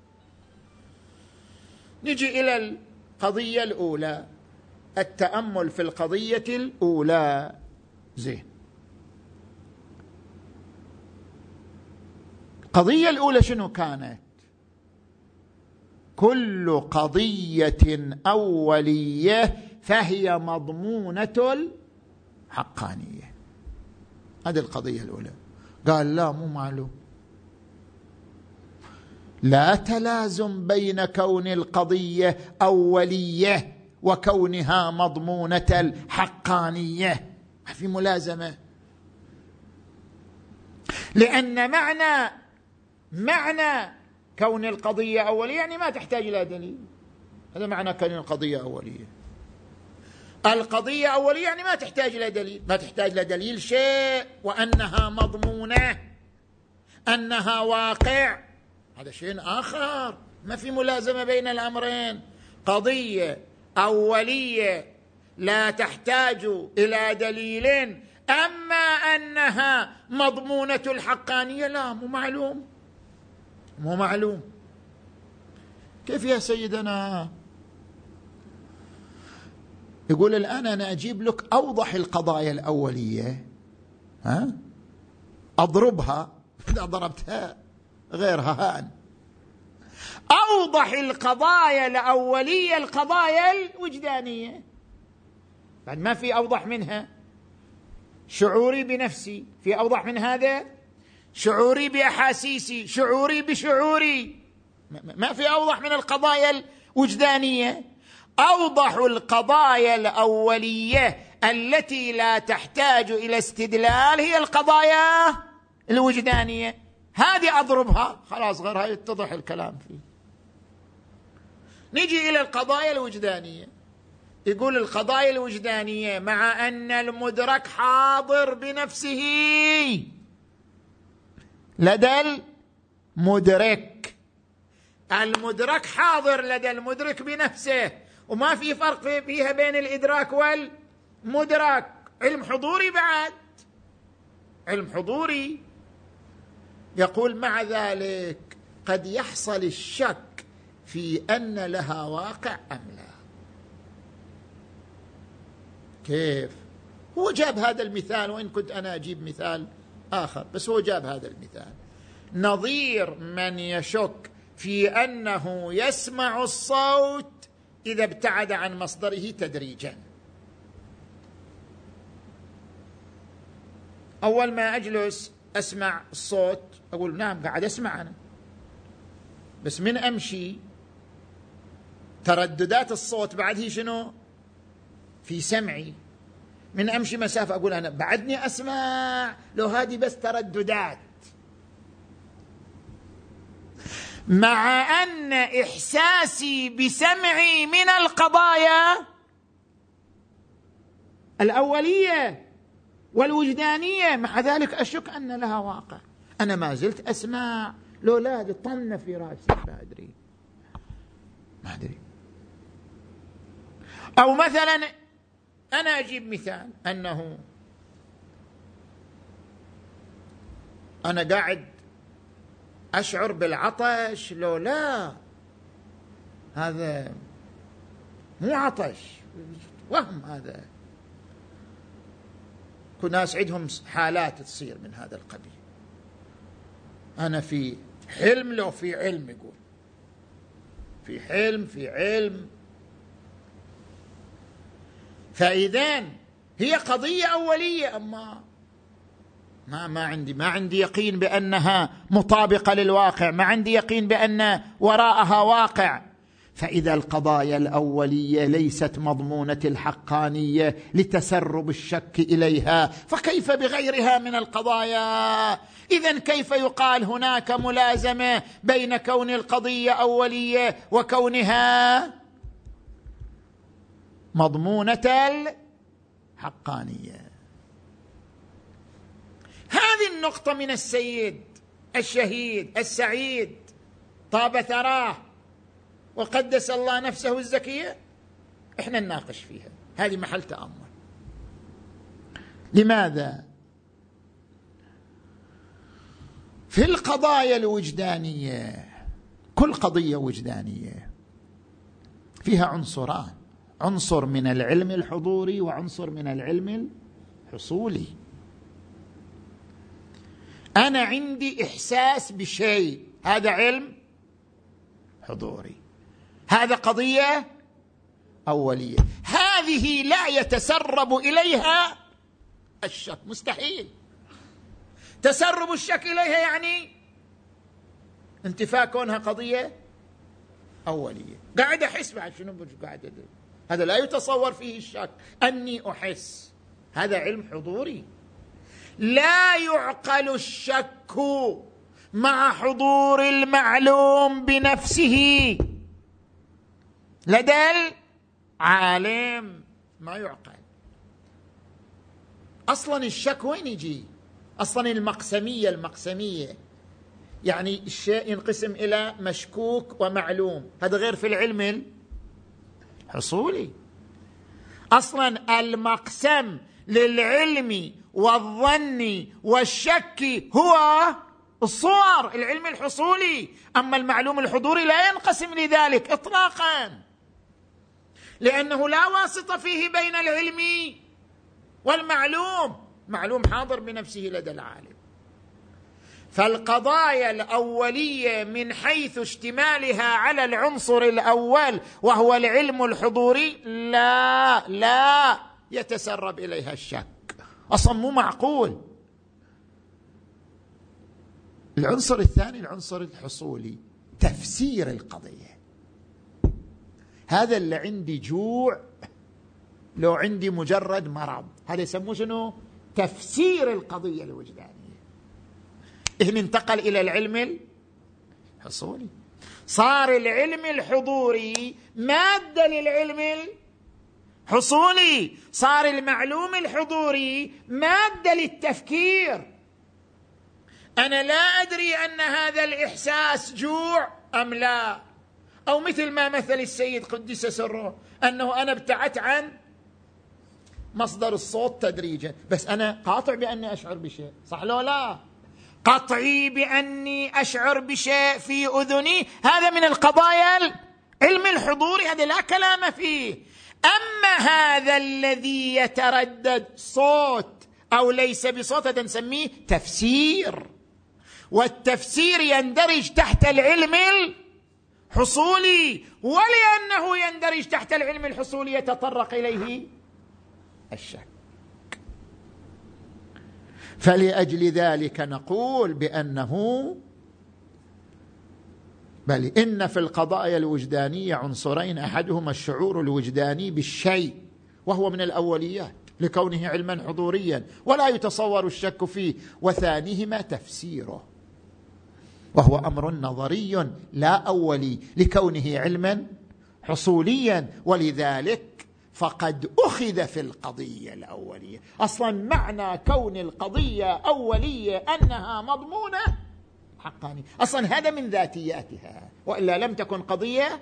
نجي إلى القضية الأولى، التأمل في القضية الأولى. زين، القضية الأولى شنو كانت؟ كل قضية أولية فهي مضمونة الحقانية. هذه القضية الأولى. قال لا، مو معلوم، لا تلازم بين كون القضية أولية وكونها مضمونة الحقانية، ما في ملازمة. لأن معنى معنى كون القضية أولية يعني ما تحتاج إلى دليل. هذا معنى كون القضية أولية. القضية أولية يعني ما تحتاج إلى دليل، ما تحتاج إلى دليل شيء. وأنها مضمونة، أنها واقع، هذا شيء آخر، ما في ملازمة بين الأمرين. قضية أولية لا تحتاج إلى دليل، أما أنها مضمونة الحقانية لا، مو معلوم، مو معلوم. كيف يا سيدنا؟ يقول الآن أنا أجيب لك أوضح القضايا الأولية، ها أضربها، إذا ضربتها غيرها هان. أوضح القضايا الأولية القضايا الوجدانية، بعد ما في أوضح منها. شعوري بنفسي، في أوضح من هذا؟ شعوري بأحاسيسي، شعوري بشعوري، ما في أوضح من القضايا الوجدانية. أوضح القضايا الأولية التي لا تحتاج إلى استدلال هي القضايا الوجدانية. هذه أضربها خلاص، غيرها يتضح الكلام فيه. نجي إلى القضايا الوجدانية. يقول القضايا الوجدانية مع أن المدرك حاضر بنفسه لدى المدرك، المدرك حاضر لدى المدرك بنفسه، وما في فرق فيها بين الإدراك والمدرك. علم حضوري بعد، علم حضوري. يقول مع ذلك قد يحصل الشك في أن لها واقع أم لا. كيف؟ هو جاب هذا المثال، وإن كنت أنا أجيب مثال آخر، بس هو جاب هذا المثال. نظير من يشك في أنه يسمع الصوت إذا ابتعد عن مصدره تدريجا. أول ما أجلس أسمع الصوت أقول نعم قاعد أسمع أنا، بس من أمشي ترددات الصوت بعد هي شنو في سمعي، من أمشي مسافة أقول أنا بعدني أسمع، لو هذه بس ترددات. مع أن إحساسي بسمعي من القضايا الأولية والوجدانية، مع ذلك أشك أن لها واقع. أنا ما زلت أسمع، لو لا طن في رأسي ما أدري ما أدري. أو مثلا أنا أجيب مثال أنه أنا قاعد أشعر بالعطش، لو لا هذا مو عطش، وهم. هذا كل ناس عندهم حالات تصير من هذا القبيل. أنا في حلم لو في علم، يقول في حلم في علم. فإذن هي قضية أولية، أما ما ما عندي ما عندي يقين بأنها مطابقة للواقع، ما عندي يقين بأن وراءها واقع. فإذا القضايا الأولية ليست مضمونة الحقانية لتسرب الشك إليها، فكيف بغيرها من القضايا؟ إذن كيف يقال هناك ملازمة بين كون القضية أولية وكونها مضمونة الحقانية؟ هذه النقطة من السيد الشهيد السعيد طاب ثراه وقدس الله نفسه الزكية، احنا نناقش فيها، هذه محل تأمل. لماذا؟ في القضايا الوجدانية، كل قضية وجدانية فيها عنصران، عنصر من العلم الحضوري وعنصر من العلم الحصولي. أنا عندي إحساس بشيء، هذا علم حضوري، هذا قضية أولية. هذه لا يتسرب إليها الشك، مستحيل. تسرب الشك إليها يعني انتفاء كونها قضية أولية. قاعد أحس بعد شنو قاعد أدري، هذا لا يتصور فيه الشك، أني أحس، هذا علم حضوري. لا يعقل الشك مع حضور المعلوم بنفسه لدى العالم، ما يعقل. أصلا الشك وين يجي؟ أصلا المقسمية المقسمية يعني الشيء ينقسم إلى مشكوك ومعلوم، هذا غير في العلم الحصولي. أصلا المقسم للعلم والظن والشك هو الصور، العلم الحصولي. أما المعلوم الحضوري لا ينقسم لذلك إطلاقا، لأنه لا واسطة فيه بين العلم والمعلوم، معلوم حاضر بنفسه لدى العالم. فالقضايا الأولية من حيث اشتمالها على العنصر الأول وهو العلم الحضوري لا لا يتسرب إليها الشك، أصلا مو معقول. العنصر الثاني العنصر الحصولي، تفسير القضية. هذا اللي عندي جوع، لو عندي مجرد مرض، هذا يسموه شنو؟ تفسير القضية الوجدانية. هنا انتقل إلى العلم الحصولي، صار العلم الحضوري مادة للعلم الحصولي، صار المعلوم الحضوري مادة للتفكير. أنا لا أدري أن هذا الإحساس جوع أم لا، أو مثل ما مثل السيد قدس سره أنه أنا ابتعدت عن مصدر الصوت تدريجا، بس أنا قاطع بأني أشعر بشيء، صح لو لا؟ قطعي بأني أشعر بشيء في أذني، هذا من القضايا العلم الحضوري، هذا لا كلام فيه. أما هذا الذي يتردد صوت أو ليس بصوت، هذا نسميه تفسير، والتفسير يندرج تحت العلم الحصولي، ولأنه يندرج تحت العلم الحصولي يتطرق إليه الشك. فلأجل ذلك نقول بأنه بل إن في القضايا الوجدانية عنصرين، أحدهما الشعور الوجداني بالشيء وهو من الأوليات لكونه علما حضوريا ولا يتصور الشك فيه، وثانيهما تفسيره وهو أمر نظري لا أولي لكونه علما حصوليا. ولذلك فقد أخذ في القضية الأولية. أصلا معنى كون القضية أولية أنها مضمونة حقانية، أصلا هذا من ذاتياتها، وإلا لم تكن قضية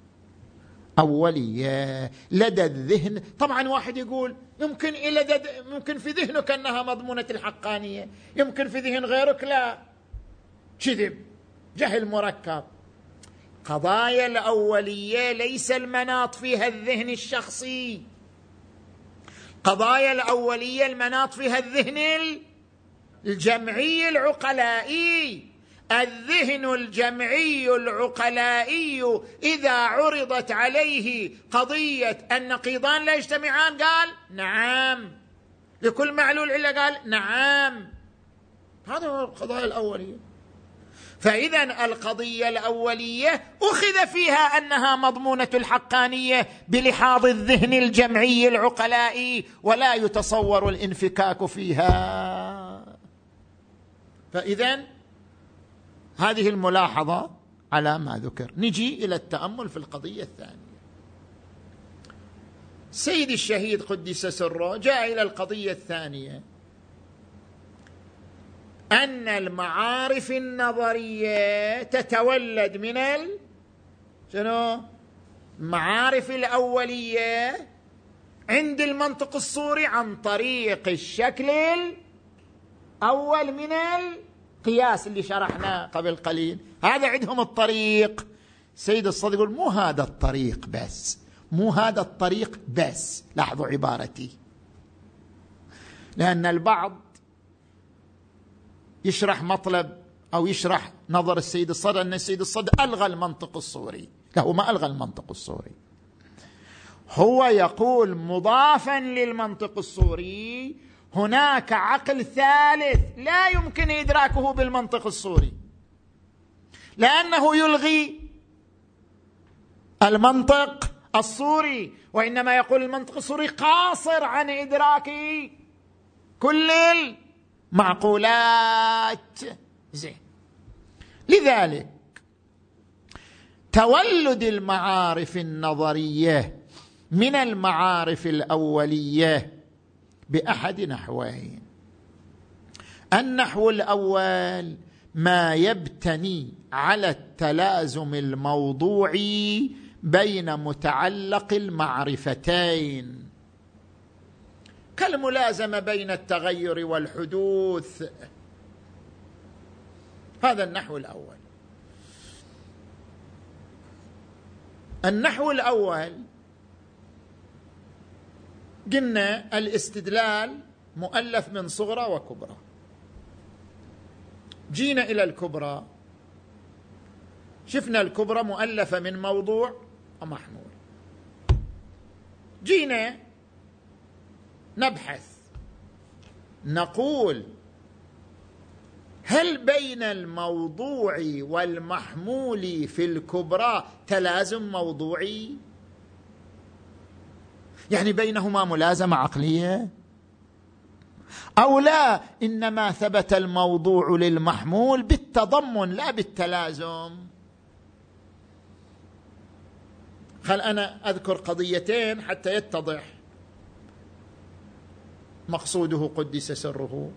أولية لدى الذهن. طبعا واحد يقول يمكن إلى ممكن في ذهنك أنها مضمونة الحقانية، يمكن في ذهن غيرك لا. كذب، جهل مركب. قضايا الأولية ليس المناط فيها الذهن الشخصي، قضايا الأولية المناط فيها الذهن الجمعي العقلائي. الذهن الجمعي العقلائي إذا عرضت عليه قضية النقيضان لا يجتمعان قال نعم، لكل معلول علة قال نعم. هذا هو القضايا الأولية. فإذا القضية الأولية أخذ فيها أنها مضمونة الحقانية بلحاظ الذهن الجمعي العقلائي، ولا يتصور الانفكاك فيها. فإذا هذه الملاحظة على ما ذكر. نجي إلى التأمل في القضية الثانية. سيد الشهيد قدس سره جاء إلى القضية الثانية، أن المعارف النظرية تتولد من ال... شنو؟ المعارف الأولية عند المنطق الصوري عن طريق الشكل الأول من القياس اللي شرحناه قبل قليل. هذا عندهم الطريق. سيد الصدر يقول مو هذا الطريق بس، مو هذا الطريق بس. لاحظوا عبارتي، لأن البعض يشرح مطلب أو يشرح نظر السيد الصدر أن السيد الصدر ألغى المنطق الصوري. لا، هو ما ألغى المنطق الصوري، هو يقول مضافا للمنطق الصوري هناك عقل ثالث لا يمكن إدراكه بالمنطق الصوري، لأنه يلغي المنطق الصوري، وإنما يقول المنطق الصوري قاصر عن إدراك كل معقولات. زين. لذلك تولد المعارف النظرية من المعارف الأولية بأحد نحوين. النحو الأول ما يبتني على التلازم الموضوعي بين متعلق المعرفتين، كالملازمة بين التغير والحدوث. هذا النحو الأول. النحو الأول قلنا الاستدلال مؤلف من صغرى وكبرى. جينا إلى الكبرى، شفنا الكبرى مؤلفة من موضوع ومحمول. جينا نبحث، نقول هل بين الموضوع والمحمول في الكبرى تلازم موضوعي؟ يعني بينهما ملازمة عقلية أو لا؟ إنما ثبت الموضوع للمحمول بالتضمن لا بالتلازم. خل أنا أذكر قضيتين حتى يتضح مقصوده قدس سره.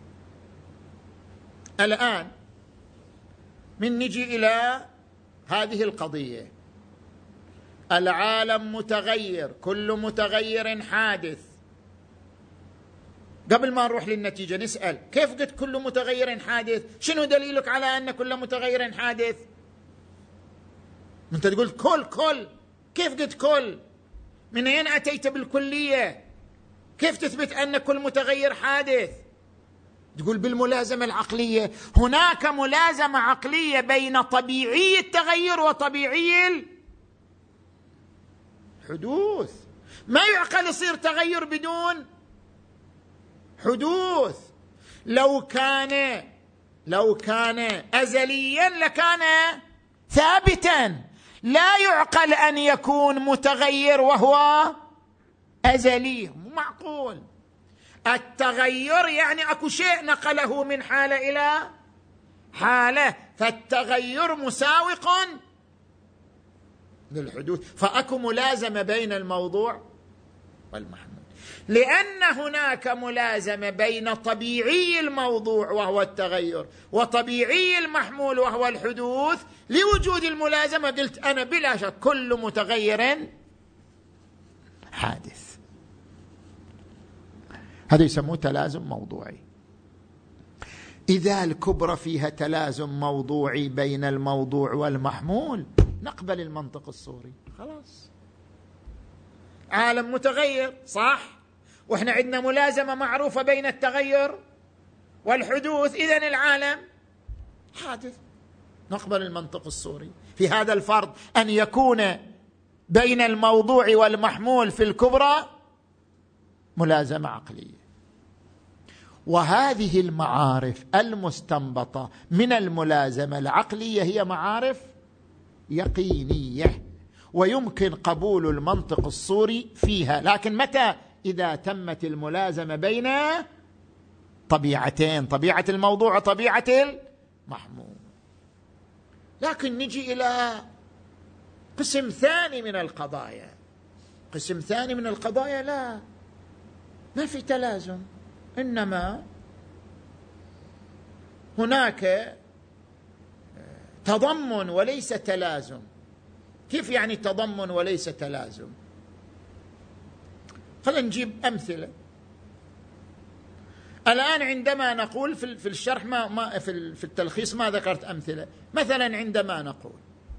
الآن من نجي إلى هذه القضية، العالم متغير، كل متغير حادث. قبل ما نروح للنتيجة نسأل كيف قلت كل متغير حادث؟ شنو دليلك على أن كل متغير حادث؟ أنت تقول كل كل، كيف قلت كل؟ من أين أتيت بالكلية؟ كيف تثبت أن كل متغير حادث؟ تقول بالملازمة العقلية. هناك ملازمة عقلية بين طبيعي التغير وطبيعي الحدوث. ما يعقل يصير تغير بدون حدوث. لو كان لو كان أزليا لكان ثابتا، لا يعقل أن يكون متغير وهو أزلي، مو معقول. التغير يعني أكو شيء نقله من حالة إلى حالة، فالتغير مساوق للحدوث، فأكو ملازمة بين الموضوع والمحمول. لأن هناك ملازمة بين طبيعي الموضوع وهو التغير وطبيعي المحمول وهو الحدوث، لوجود الملازمة قلت أنا بلا شك كل متغير حادث. هذا يسموه تلازم موضوعي. إذا الكبرى فيها تلازم موضوعي بين الموضوع والمحمول نقبل المنطق الصوري، خلاص عالم متغير صح، وإحنا عندنا ملازمة معروفة بين التغير والحدوث، إذن العالم حادث، نقبل المنطق الصوري. في هذا الفرض أن يكون بين الموضوع والمحمول في الكبرى ملازمة عقلية. وهذه المعارف المستنبطة من الملازمة العقلية هي معارف يقينية، ويمكن قبول المنطق الصوري فيها، لكن متى؟ إذا تمت الملازمة بين طبيعتين، طبيعة الموضوع وطبيعة المحمول. لكن نجي إلى قسم ثاني من القضايا، قسم ثاني من القضايا لا، ما في تلازم، إنما هناك تضمن وليس تلازم. كيف يعني تضمن وليس تلازم؟ خلينا نجيب أمثلة. الآن عندما نقول في الشرح ما ما في التلخيص ما ذكرت أمثلة، مثلا عندما نقول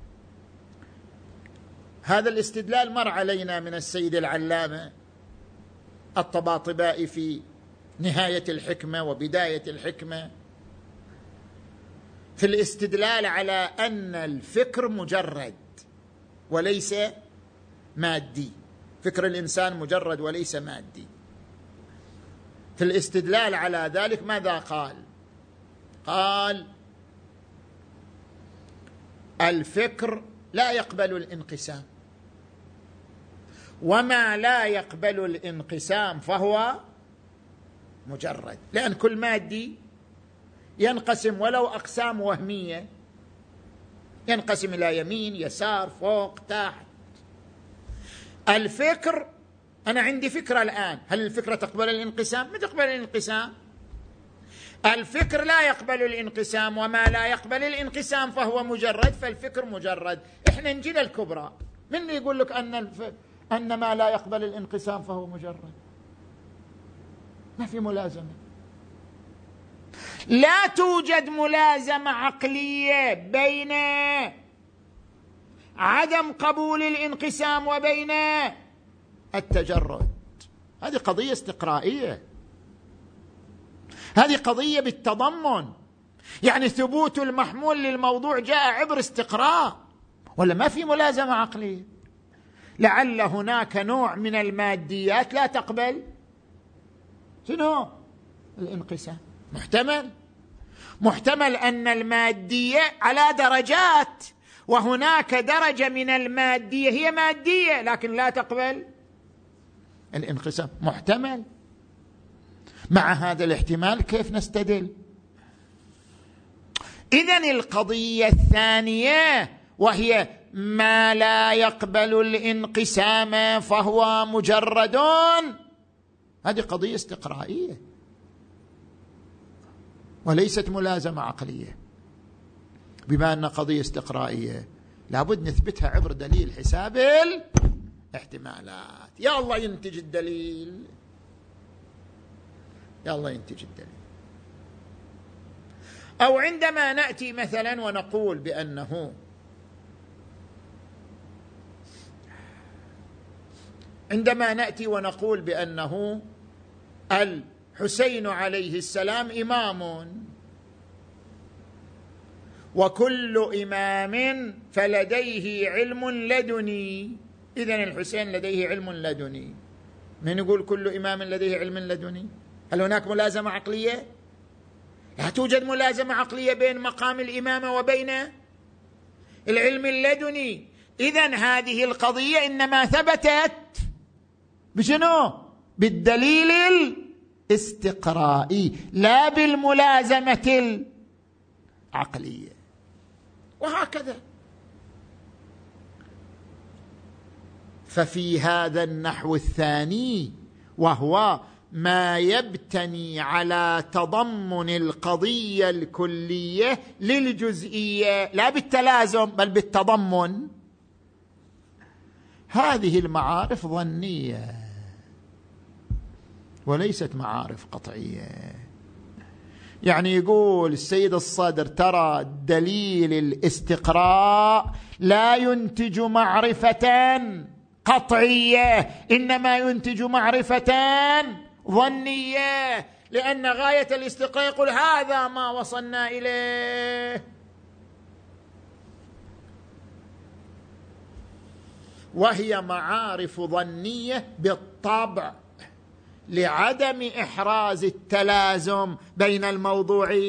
هذا الاستدلال مر علينا من السيد العلامة الطباطبائي في نهاية الحكمة وبداية الحكمة، في الاستدلال على أن الفكر مجرد وليس مادي، فكر الإنسان مجرد وليس مادي. في الاستدلال على ذلك ماذا قال؟ قال الفكر لا يقبل الانقسام، وما لا يقبل الانقسام فهو مجرد، لأن كل مادي ينقسم ولو أقسام وهمية، ينقسم إلى يمين يسار فوق تحت. الفكر أنا عندي فكرة الآن، هل الفكرة تقبل الانقسام؟ ما تقبل الانقسام. الفكر لا يقبل الانقسام، وما لا يقبل الانقسام فهو مجرد، فالفكر مجرد. إحنا نجي للكبرى، من يقول لك أن الف... أن ما لا يقبل الانقسام فهو مجرد؟ ما في ملازمة، لا توجد ملازمة عقلية بين عدم قبول الانقسام وبين التجرد. هذه قضية استقرائية، هذه قضية بالتضمن، يعني ثبوت المحمول للموضوع جاء عبر استقراء، ولا ما في ملازمة عقلية. لعل هناك نوع من الماديات لا تقبل شنو؟ الانقسام. محتمل محتمل أن المادية على درجات، وهناك درجة من المادية هي مادية لكن لا تقبل الانقسام، محتمل. مع هذا الاحتمال كيف نستدل؟ إذن القضية الثانية وهي ما لا يقبل الانقسام فهو مجرد، هذه قضية استقرائية وليست ملازمة عقلية. بما أن قضية استقرائية لابد نثبتها عبر دليل حساب الاحتمالات. يا الله ينتج الدليل، يا الله ينتج الدليل. أو عندما نأتي مثلا ونقول بأنه عندما نأتي ونقول بأنه الحسين عليه السلام إمام، وكل إمام فلديه علم لدني، إذن الحسين لديه علم لدني. من يقول كل إمام لديه علم لدني؟ هل هناك ملازمة عقلية؟ لا توجد ملازمة عقلية بين مقام الإمامة وبين العلم اللدني. إذن هذه القضية إنما ثبتت بشنو؟ بالدليل الاستقرائي لا بالملازمة العقلية. وهكذا. ففي هذا النحو الثاني وهو ما يبتني على تضمن القضية الكلية للجزئية لا بالتلازم بل بالتضمن، هذه المعارف ظنية وليست معارف قطعية. يعني يقول السيد الصدر ترى دليل الاستقراء لا ينتج معرفة قطعية إنما ينتج معرفة ظنية، لأن غاية الاستقراء يقول هذا ما وصلنا إليه، وهي معارف ظنية بالطبع لعدم إحراز التلازم بين الموضوع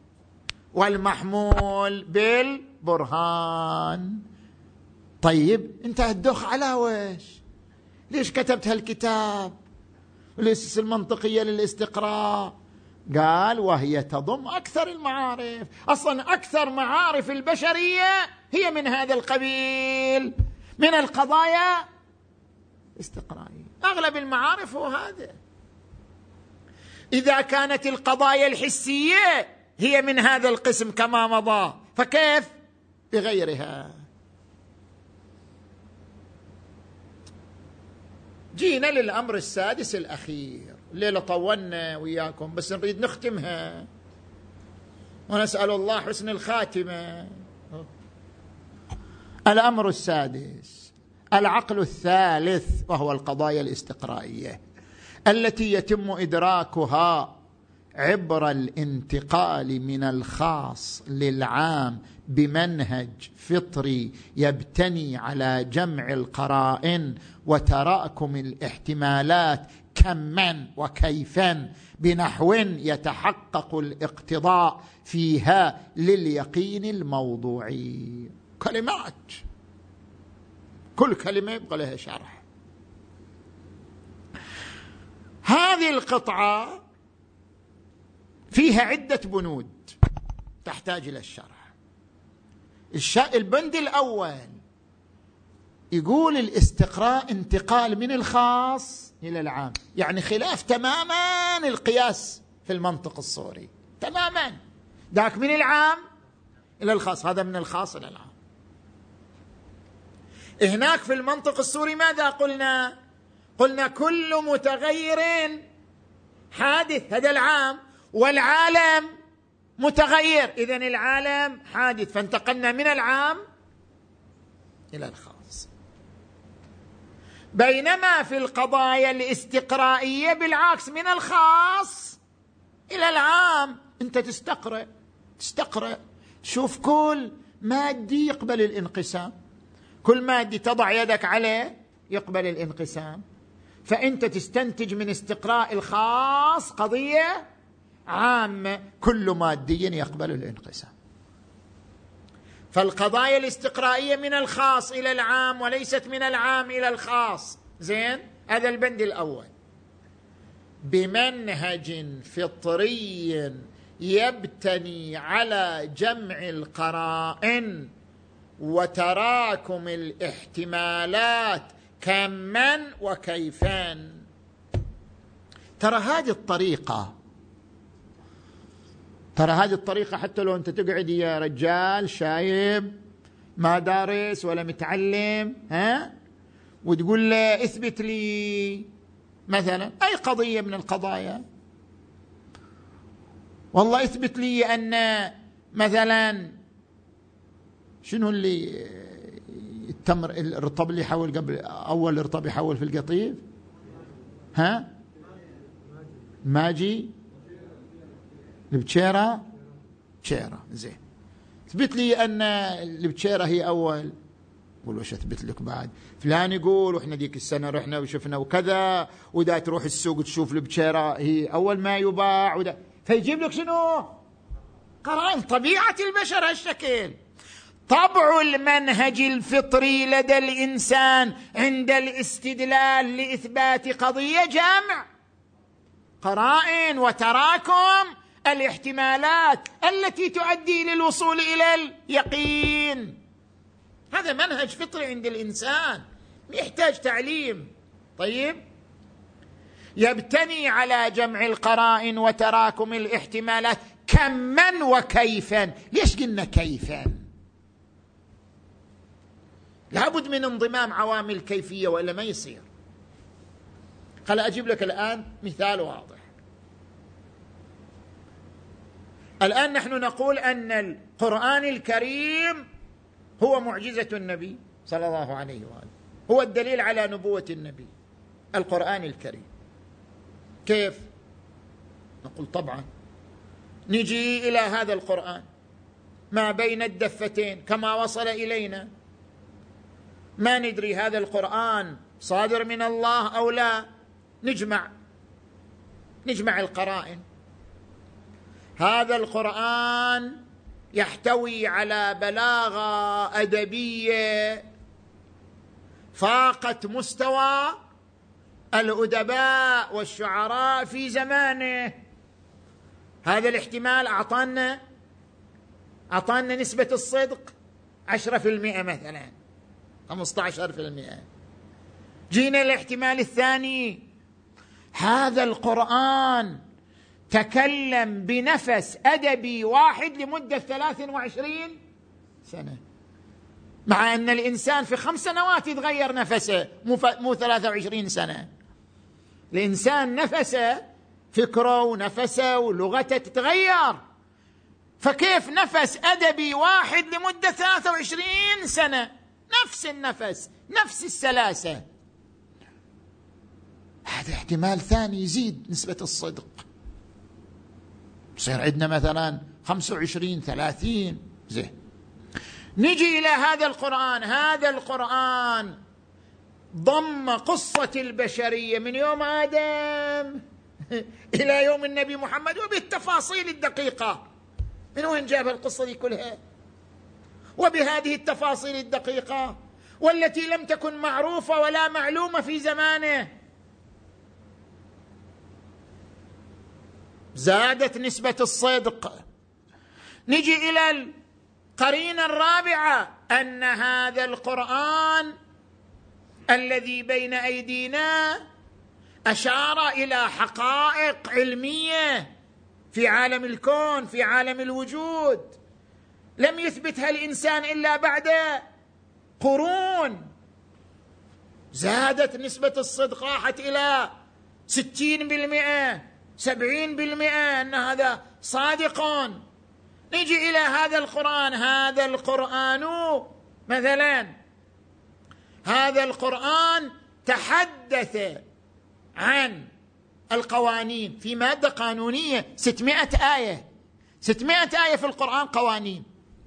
والمحمول بالبرهان. طيب انت هتدخ على وش؟ ليش كتبت هالكتاب الأسس المنطقية للاستقراء؟ قال وهي تضم أكثر المعارف، أصلا أكثر معارف البشرية هي من هذا القبيل من القضايا الاستقرائية. أغلب المعارف هو هذا. إذا كانت القضايا الحسية هي من هذا القسم كما مضى، فكيف بغيرها؟ جينا للأمر السادس الأخير. الليلة طولنا وياكم بس نريد نختمها ونسأل الله حسن الخاتمة. الأمر السادس العقل الثالث، وهو القضايا الاستقرائية التي يتم إدراكها عبر الانتقال من الخاص للعام بمنهج فطري يبتني على جمع القرائن وتراكم الاحتمالات كماً وكيفاً بنحو يتحقق الاقتضاء فيها لليقين الموضوعي. كلمات، كل كلمة يبقى لها شرح. هذه القطعة فيها عدة بنود تحتاج إلى الشرح. البند الأول يقول الاستقراء انتقال من الخاص إلى العام، يعني خلاف تماما القياس في المنطق الصوري تماما. ذاك من العام إلى الخاص، هذا من الخاص إلى العام. هناك في المنطق الصوري ماذا قلنا؟ قلنا كل متغير حادث، هذا العام، والعالم متغير، إذن العالم حادث، فانتقلنا من العام إلى الخاص. بينما في القضايا الاستقرائية بالعكس، من الخاص إلى العام. أنت تستقرأ تستقرأ شوف كل مادي يقبل الانقسام، كل مادي تضع يدك عليه يقبل الانقسام، فأنت تستنتج من استقراء الخاص قضية عامة، كل مادي يقبل الانقسام. فالقضايا الاستقرائية من الخاص إلى العام وليست من العام إلى الخاص. زين، هذا البند الأول. بمنهج فطري يبتني على جمع القرائن وتراكم الاحتمالات كماً وكيفاً. ترى هذه الطريقة ترى هذه الطريقة حتى لو أنت تقعد يا رجال شايب ما دارس ولا متعلم ها وتقول له اثبت لي مثلا أي قضية من القضايا، والله اثبت لي أن مثلا شنو اللي التمر الرطب اللي يحول قبل أول رطب يحول في القطيف، ها ماجي البشيرة بشيرة. زين، اثبت لي أن البشيرة هي أول. قول وش أثبت لك بعد؟ فلان يقول وإحنا ديك السنة رحنا وشفنا وكذا، ودا تروح السوق تشوف البشيرة هي أول ما يباع، ودا فيجيب لك شنو قرائن طبيعة البشر هالشكل. طبع المنهج الفطري لدى الإنسان عند الاستدلال لإثبات قضية جمع قرائن وتراكم الاحتمالات التي تؤدي للوصول إلى اليقين. هذا منهج فطري عند الإنسان يحتاج تعليم. طيب، يبتني على جمع القرائن وتراكم الاحتمالات كما وكيفا. ليش قلنا كيفا؟ لابد من انضمام عوامل الكيفية وإلا ما يصير. خل أجيب لك الآن مثال واضح. الآن نحن نقول أن القرآن الكريم هو معجزة النبي صلى الله عليه وآله، هو الدليل على نبوة النبي القرآن الكريم. كيف؟ نقول طبعا نجي إلى هذا القرآن ما بين الدفتين كما وصل إلينا، ما ندري هذا القرآن صادر من الله أو لا، نجمع نجمع القرائن. هذا القرآن يحتوي على بلاغة أدبية فاقت مستوى الأدباء والشعراء في زمانه. هذا الاحتمال أعطانا أعطانا نسبة الصدق عشرة في المئة مثلا، خمسة عشر في المئة. جينا الاحتمال الثاني، هذا القرآن تكلم بنفس أدبي واحد لمدة ثلاث وعشرين سنة، مع أن الإنسان في خمس سنوات يتغير نفسه، مو ثلاثة وعشرين سنة. الإنسان نفسه، فكره ونفسه ولغته تتغير، فكيف نفس أدبي واحد لمدة ثلاثة وعشرين سنة نفس النفس نفس السلاسة؟ هذا احتمال ثاني يزيد نسبة الصدق، يصير عندنا مثلا خمسة وعشرين ثلاثين. زين، نجي إلى هذا القرآن. هذا القرآن ضم قصة البشرية من يوم آدم إلى يوم النبي محمد وبالتفاصيل الدقيقة. من وين جاب القصة دي كلها وبهذه التفاصيل الدقيقة والتي لم تكن معروفة ولا معلومة في زمانه؟ زادت نسبة الصدق. نجي إلى القرينة الرابعة، أن هذا القرآن الذي بين أيدينا أشار إلى حقائق علمية في عالم الكون، في عالم الوجود، لم يثبتها الإنسان إلا بعد قرون. زادت نسبة الصدق، راحت إلى ستين بالمئة سبعين بالمئة أن هذا صادق. نجي إلى هذا القرآن. هذا القرآن مثلا هذا القرآن تحدث عن القوانين في مادة قانونية، ستمائة آية ستمائة آية في القرآن، قوانين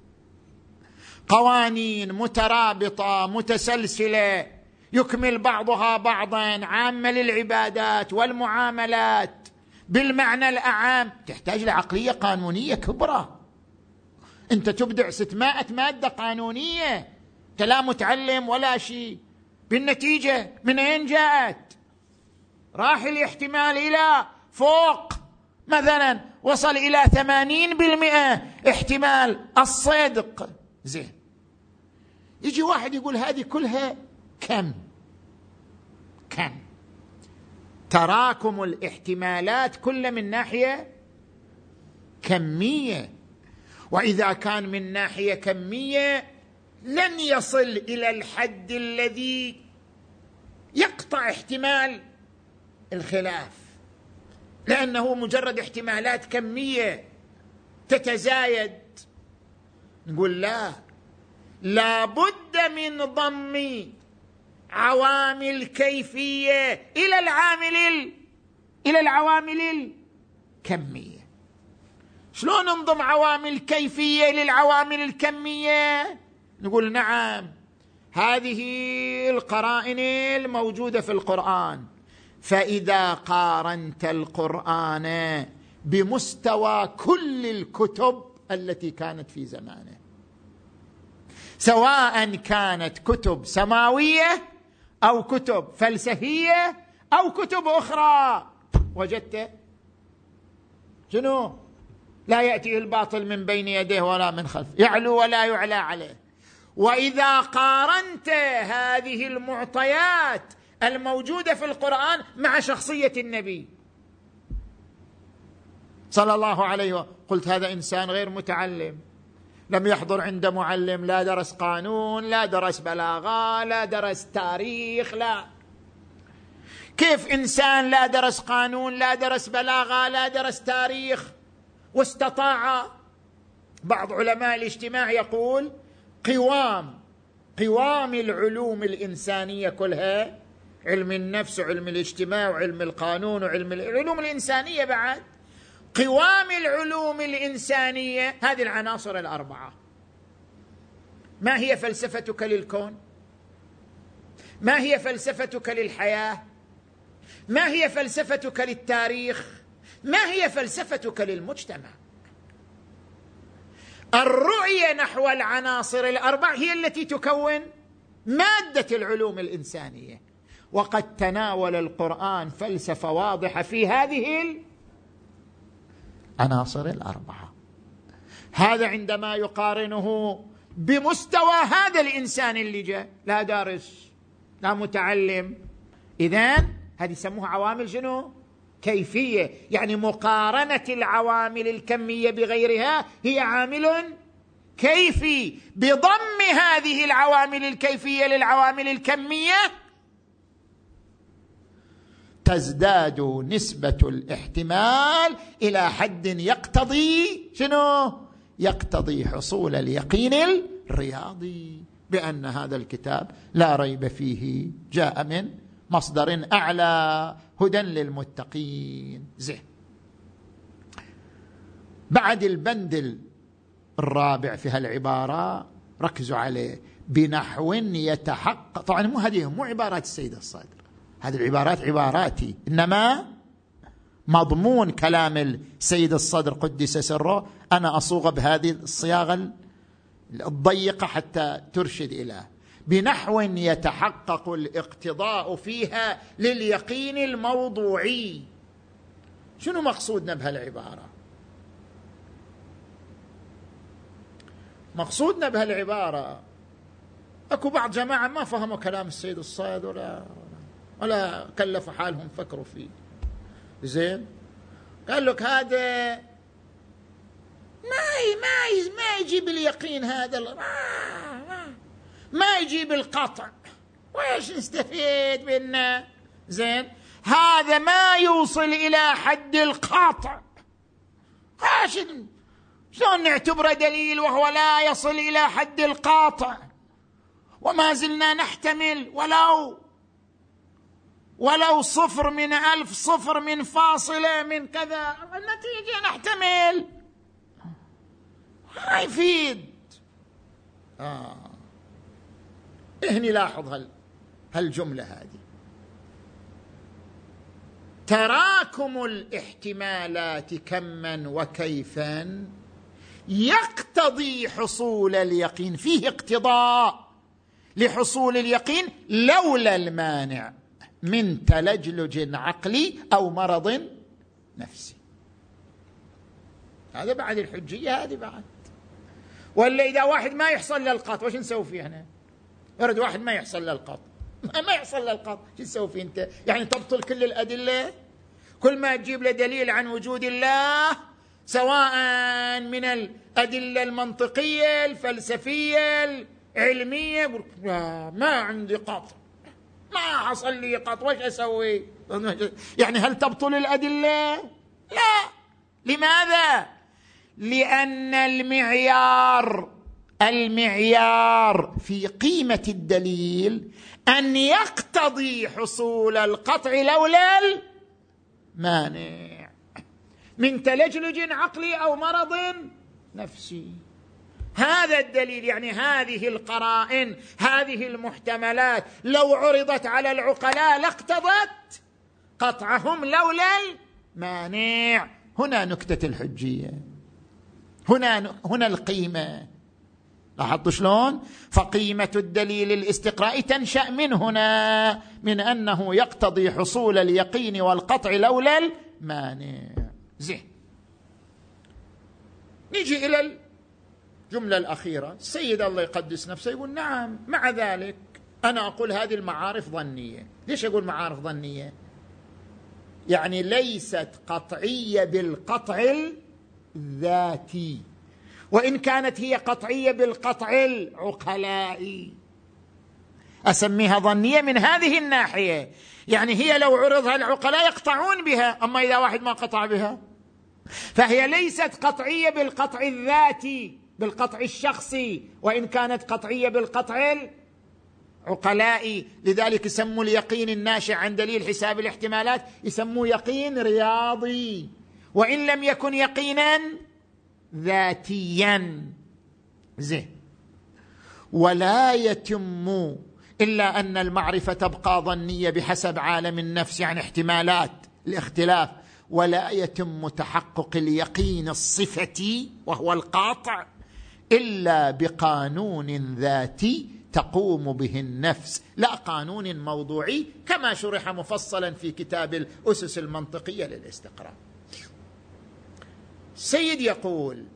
قوانين مترابطة متسلسلة يكمل بعضها بعضا، عامة للعبادات والمعاملات بالمعنى الأعام، تحتاج لعقلية قانونية كبرى. أنت تبدع ستمائة مادة قانونية، أنت لا متعلم ولا شيء، بالنتيجة من أين جاءت؟ راح الاحتمال إلى فوق، مثلا وصل إلى ثمانين بالمئة احتمال الصدق. زين، يجي واحد يقول هذه كلها كم كم تراكم الاحتمالات كل من ناحية كمية، وإذا كان من ناحية كمية لن يصل إلى الحد الذي يقطع احتمال الخلاف، لأنه مجرد احتمالات كمية تتزايد. نقول لا، لا بد من ضم عوامل كيفية إلى العامل ال... إلى العوامل الكمية. شلون ننضم عوامل كيفية للعوامل الكمية؟ نقول نعم، هذه القرائن الموجودة في القرآن، فإذا قارنت القرآن بمستوى كل الكتب التي كانت في زمانه، سواء كانت كتب سماوية أو كتب فلسفية أو كتب أخرى. وجدت شنو؟ لا يأتيه الباطل من بين يديه ولا من خلفه، يعلو ولا يعلى عليه. وإذا قارنت هذه المعطيات الموجودة في القرآن مع شخصية النبي صلى الله عليه وسلم، قلت هذا إنسان غير متعلم، لم يحضر عند معلم، لا درس قانون، لا درس بلاغة، لا درس تاريخ. لا، كيف إنسان لا درس قانون، لا درس بلاغة، لا درس تاريخ، واستطاع؟ بعض علماء الاجتماع يقول قوام قوام العلوم الإنسانية كلها، علم النفس وعلم الاجتماع وعلم القانون وعلم العلوم الإنسانية، بعد قوام العلوم الإنسانية هذه العناصر الأربعة. ما هي فلسفتك للكون؟ ما هي فلسفتك للحياة؟ ما هي فلسفتك للتاريخ؟ ما هي فلسفتك للمجتمع؟ الرؤية نحو العناصر الأربع هي التي تكون مادة العلوم الإنسانية. وقد تناول القرآن فلسفة واضحة في هذه العناصر الأربعة. هذا عندما يقارنه بمستوى هذا الإنسان اللي جاء لا دارس لا متعلم، إذن هذه يسموها عوامل شنو؟ كيفية، يعني مقارنة العوامل الكمية بغيرها هي عامل كيفي. بضم هذه العوامل الكيفية للعوامل الكمية تزداد نسبة الاحتمال إلى حد يقتضي شنو؟ يقتضي حصول اليقين الرياضي بأن هذا الكتاب لا ريب فيه جاء من مصدر أعلى هدى للمتقين. زين، بعد البند الرابع في هالعبارة ركزوا عليه، بنحو يتحقق. طبعا مو هذه مو عبارات السيد الصدر، هذه العبارات عباراتي، إنما مضمون كلام السيد الصدر قدس سره أنا أصوغ بهذه الصياغة الضيقة حتى ترشد إلى بنحو يتحقق الاقتضاء فيها لليقين الموضوعي. شنو مقصودنا بهالعبارة؟ مقصودنا بهالعبارة أكو بعض جماعة ما فهموا كلام السيد الصادر ولا, ولا كلفوا حالهم فكروا فيه. زين، قال لك هذا ما ما ما يجيب اليقين، هذا ما, ما, ما يجيب القطع، وإيش نستفيد منه؟ زين، هذا ما يوصل إلى حد القطع، شلون نعتبره دليل وهو لا يصل إلى حد القاطع؟ وما زلنا نحتمل ولو ولو صفر من ألف، صفر من فاصلة من كذا، النتيجة نحتمل، ما يفيد. آه. إهني لاحظ هال هالجملة هذه، تراكم الاحتمالات كما وكيفا يقتضي حصول اليقين، فيه اقتضاء لحصول اليقين لولا المانع من تلجلج عقلي أو مرض نفسي. هذا بعد الحجية، هذه بعد. ولا إذا واحد ما يحصل له القط وش نسوي فيه هنا؟ يرد واحد ما يحصل له القط، ما يحصل له القط، شو تسوي فيه أنت؟ يعني تبطل كل الأدلة؟ كل ما تجيب له دليل عن وجود الله سواء من الأدلة المنطقية الفلسفية العلمية، ما عندي قط، ما حصل لي قط، وش أسوي؟ يعني هل تبطل الأدلة؟ لا. لماذا؟ لأن المعيار المعيار في قيمة الدليل أن يقتضي حصول القطع لولا المانع من تلجلج عقلي أو مرض نفسي. هذا الدليل، يعني هذه القرائن، هذه المحتملات لو عرضت على العقلاء لاقتضت قطعهم لولا المانع. هنا نكتة الحجية. هنا هنا القيمة. لاحظت شلون؟ فقيمة الدليل الاستقرائي تنشأ من هنا، من أنه يقتضي حصول اليقين والقطع لولا المانع. زين، نيجي إلى الجملة الأخيرة. السيد الله يقدس نفسه يقول نعم، مع ذلك أنا أقول هذه المعارف ظنية. ليش أقول معارف ظنية؟ يعني ليست قطعية بالقطع الذاتي، وإن كانت هي قطعية بالقطع العقلائي أسميها ظنية من هذه الناحية. يعني هي لو عرضها العقلاء يقطعون بها، أما إذا واحد ما قطع بها فهي ليست قطعية بالقطع الذاتي بالقطع الشخصي، وإن كانت قطعية بالقطع العقلائي. لذلك يسموا اليقين الناشئ عن دليل حساب الاحتمالات يسموه يقين رياضي، وإن لم يكن يقينا ذاتيا. زين، ولا يتم إلا أن المعرفة تبقى ظنية بحسب عالم النفس، يعني احتمالات الاختلاف، ولا يتم تحقق اليقين الصفتي وهو القاطع إلا بقانون ذاتي تقوم به النفس، لا قانون موضوعي كما شرح مفصلا في كتاب الأسس المنطقية للاستقراء. السيد يقول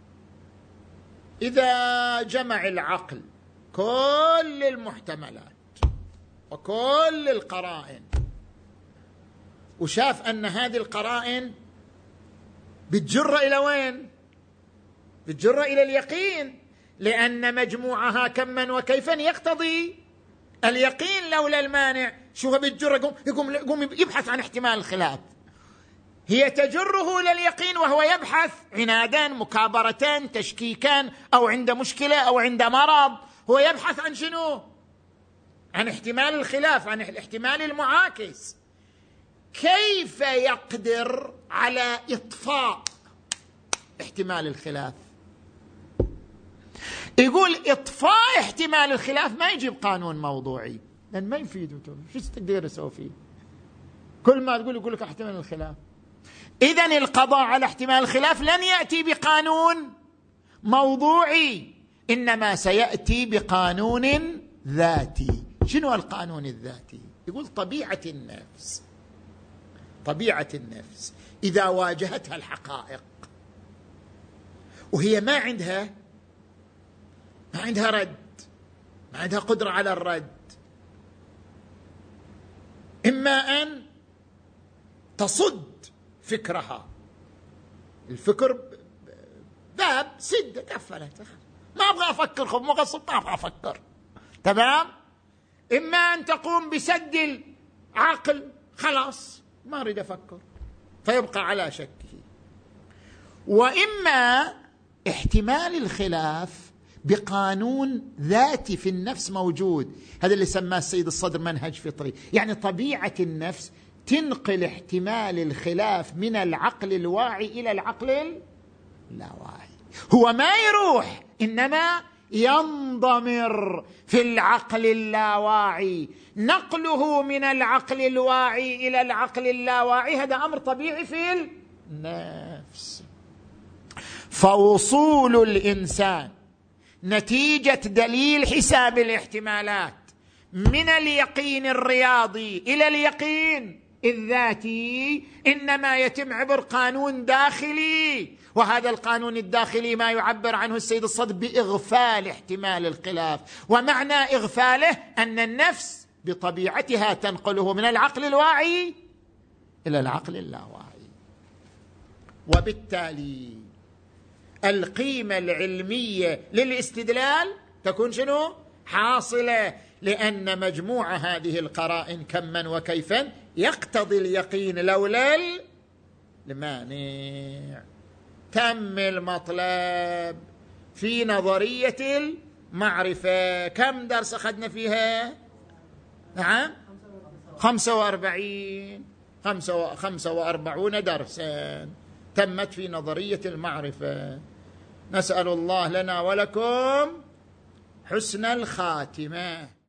إذا جمع العقل كل المحتملات وكل القرائن وشاف أن هذه القرائن بتجر إلى وين؟ بتجر إلى اليقين، لأن مجموعها كما وكيفا يقتضي اليقين لولا المانع. شو هو بتجر؟ يقوم, يقوم, يقوم يبحث عن احتمال الخلاف. هي تجره لليقين وهو يبحث عنادا مكابرة تشكيكا أو عند مشكلة أو عند مرض. هو يبحث عن شنو؟ عن احتمال الخلاف، عن الاحتمال المعاكس. كيف يقدر على إطفاء احتمال الخلاف؟ يقول إطفاء احتمال الخلاف ما يجيب قانون موضوعي، لأن ما يفيده. شو تقدر تسوي فيه؟ كل ما تقول يقول لك احتمال الخلاف. إذن القضاء على احتمال الخلاف لن يأتي بقانون موضوعي، إنما سيأتي بقانون ذاتي. شنو القانون الذاتي؟ يقول طبيعة النفس طبيعة النفس إذا واجهتها الحقائق وهي ما عندها ما عندها رد، ما عندها قدرة على الرد، إما أن تصد فكرها، الفكر باب سد قفلت، ما أبغى أفكر، خذ مغصب ما أبغى أفكر، تمام. إما أن تقوم بسد العقل، خلاص ما أريد أفكر، فيبقى على شكه. وإما احتمال الخلاف بقانون ذاتي في النفس موجود، هذا اللي سماه السيد الصدر منهج فطري. يعني طبيعة النفس تنقل احتمال الخلاف من العقل الواعي إلى العقل اللاواعي. هو ما يروح، إنما ينضمر في العقل اللاواعي. نقله من العقل الواعي إلى العقل اللاواعي هذا أمر طبيعي في النفس. فوصول الإنسان نتيجة دليل حساب الاحتمالات من اليقين الرياضي إلى اليقين الذاتي إنما يتم عبر قانون داخلي، وهذا القانون الداخلي ما يعبر عنه السيد الصدر بإغفال احتمال الخلاف. ومعنى إغفاله أن النفس بطبيعتها تنقله من العقل الواعي إلى العقل اللاواعي، وبالتالي القيمة العلمية للاستدلال تكون شنو؟ حاصلة، لأن مجموعة هذه القرائن كما وكيفا يقتضي اليقين لولا المانع. تم المطلب في نظرية المعرفة. كم درس أخذنا فيها؟ نعم خمسة وأربعين خمسة وأربعون درسا تمت في نظرية المعرفة. نسأل الله لنا ولكم حسن الخاتمة.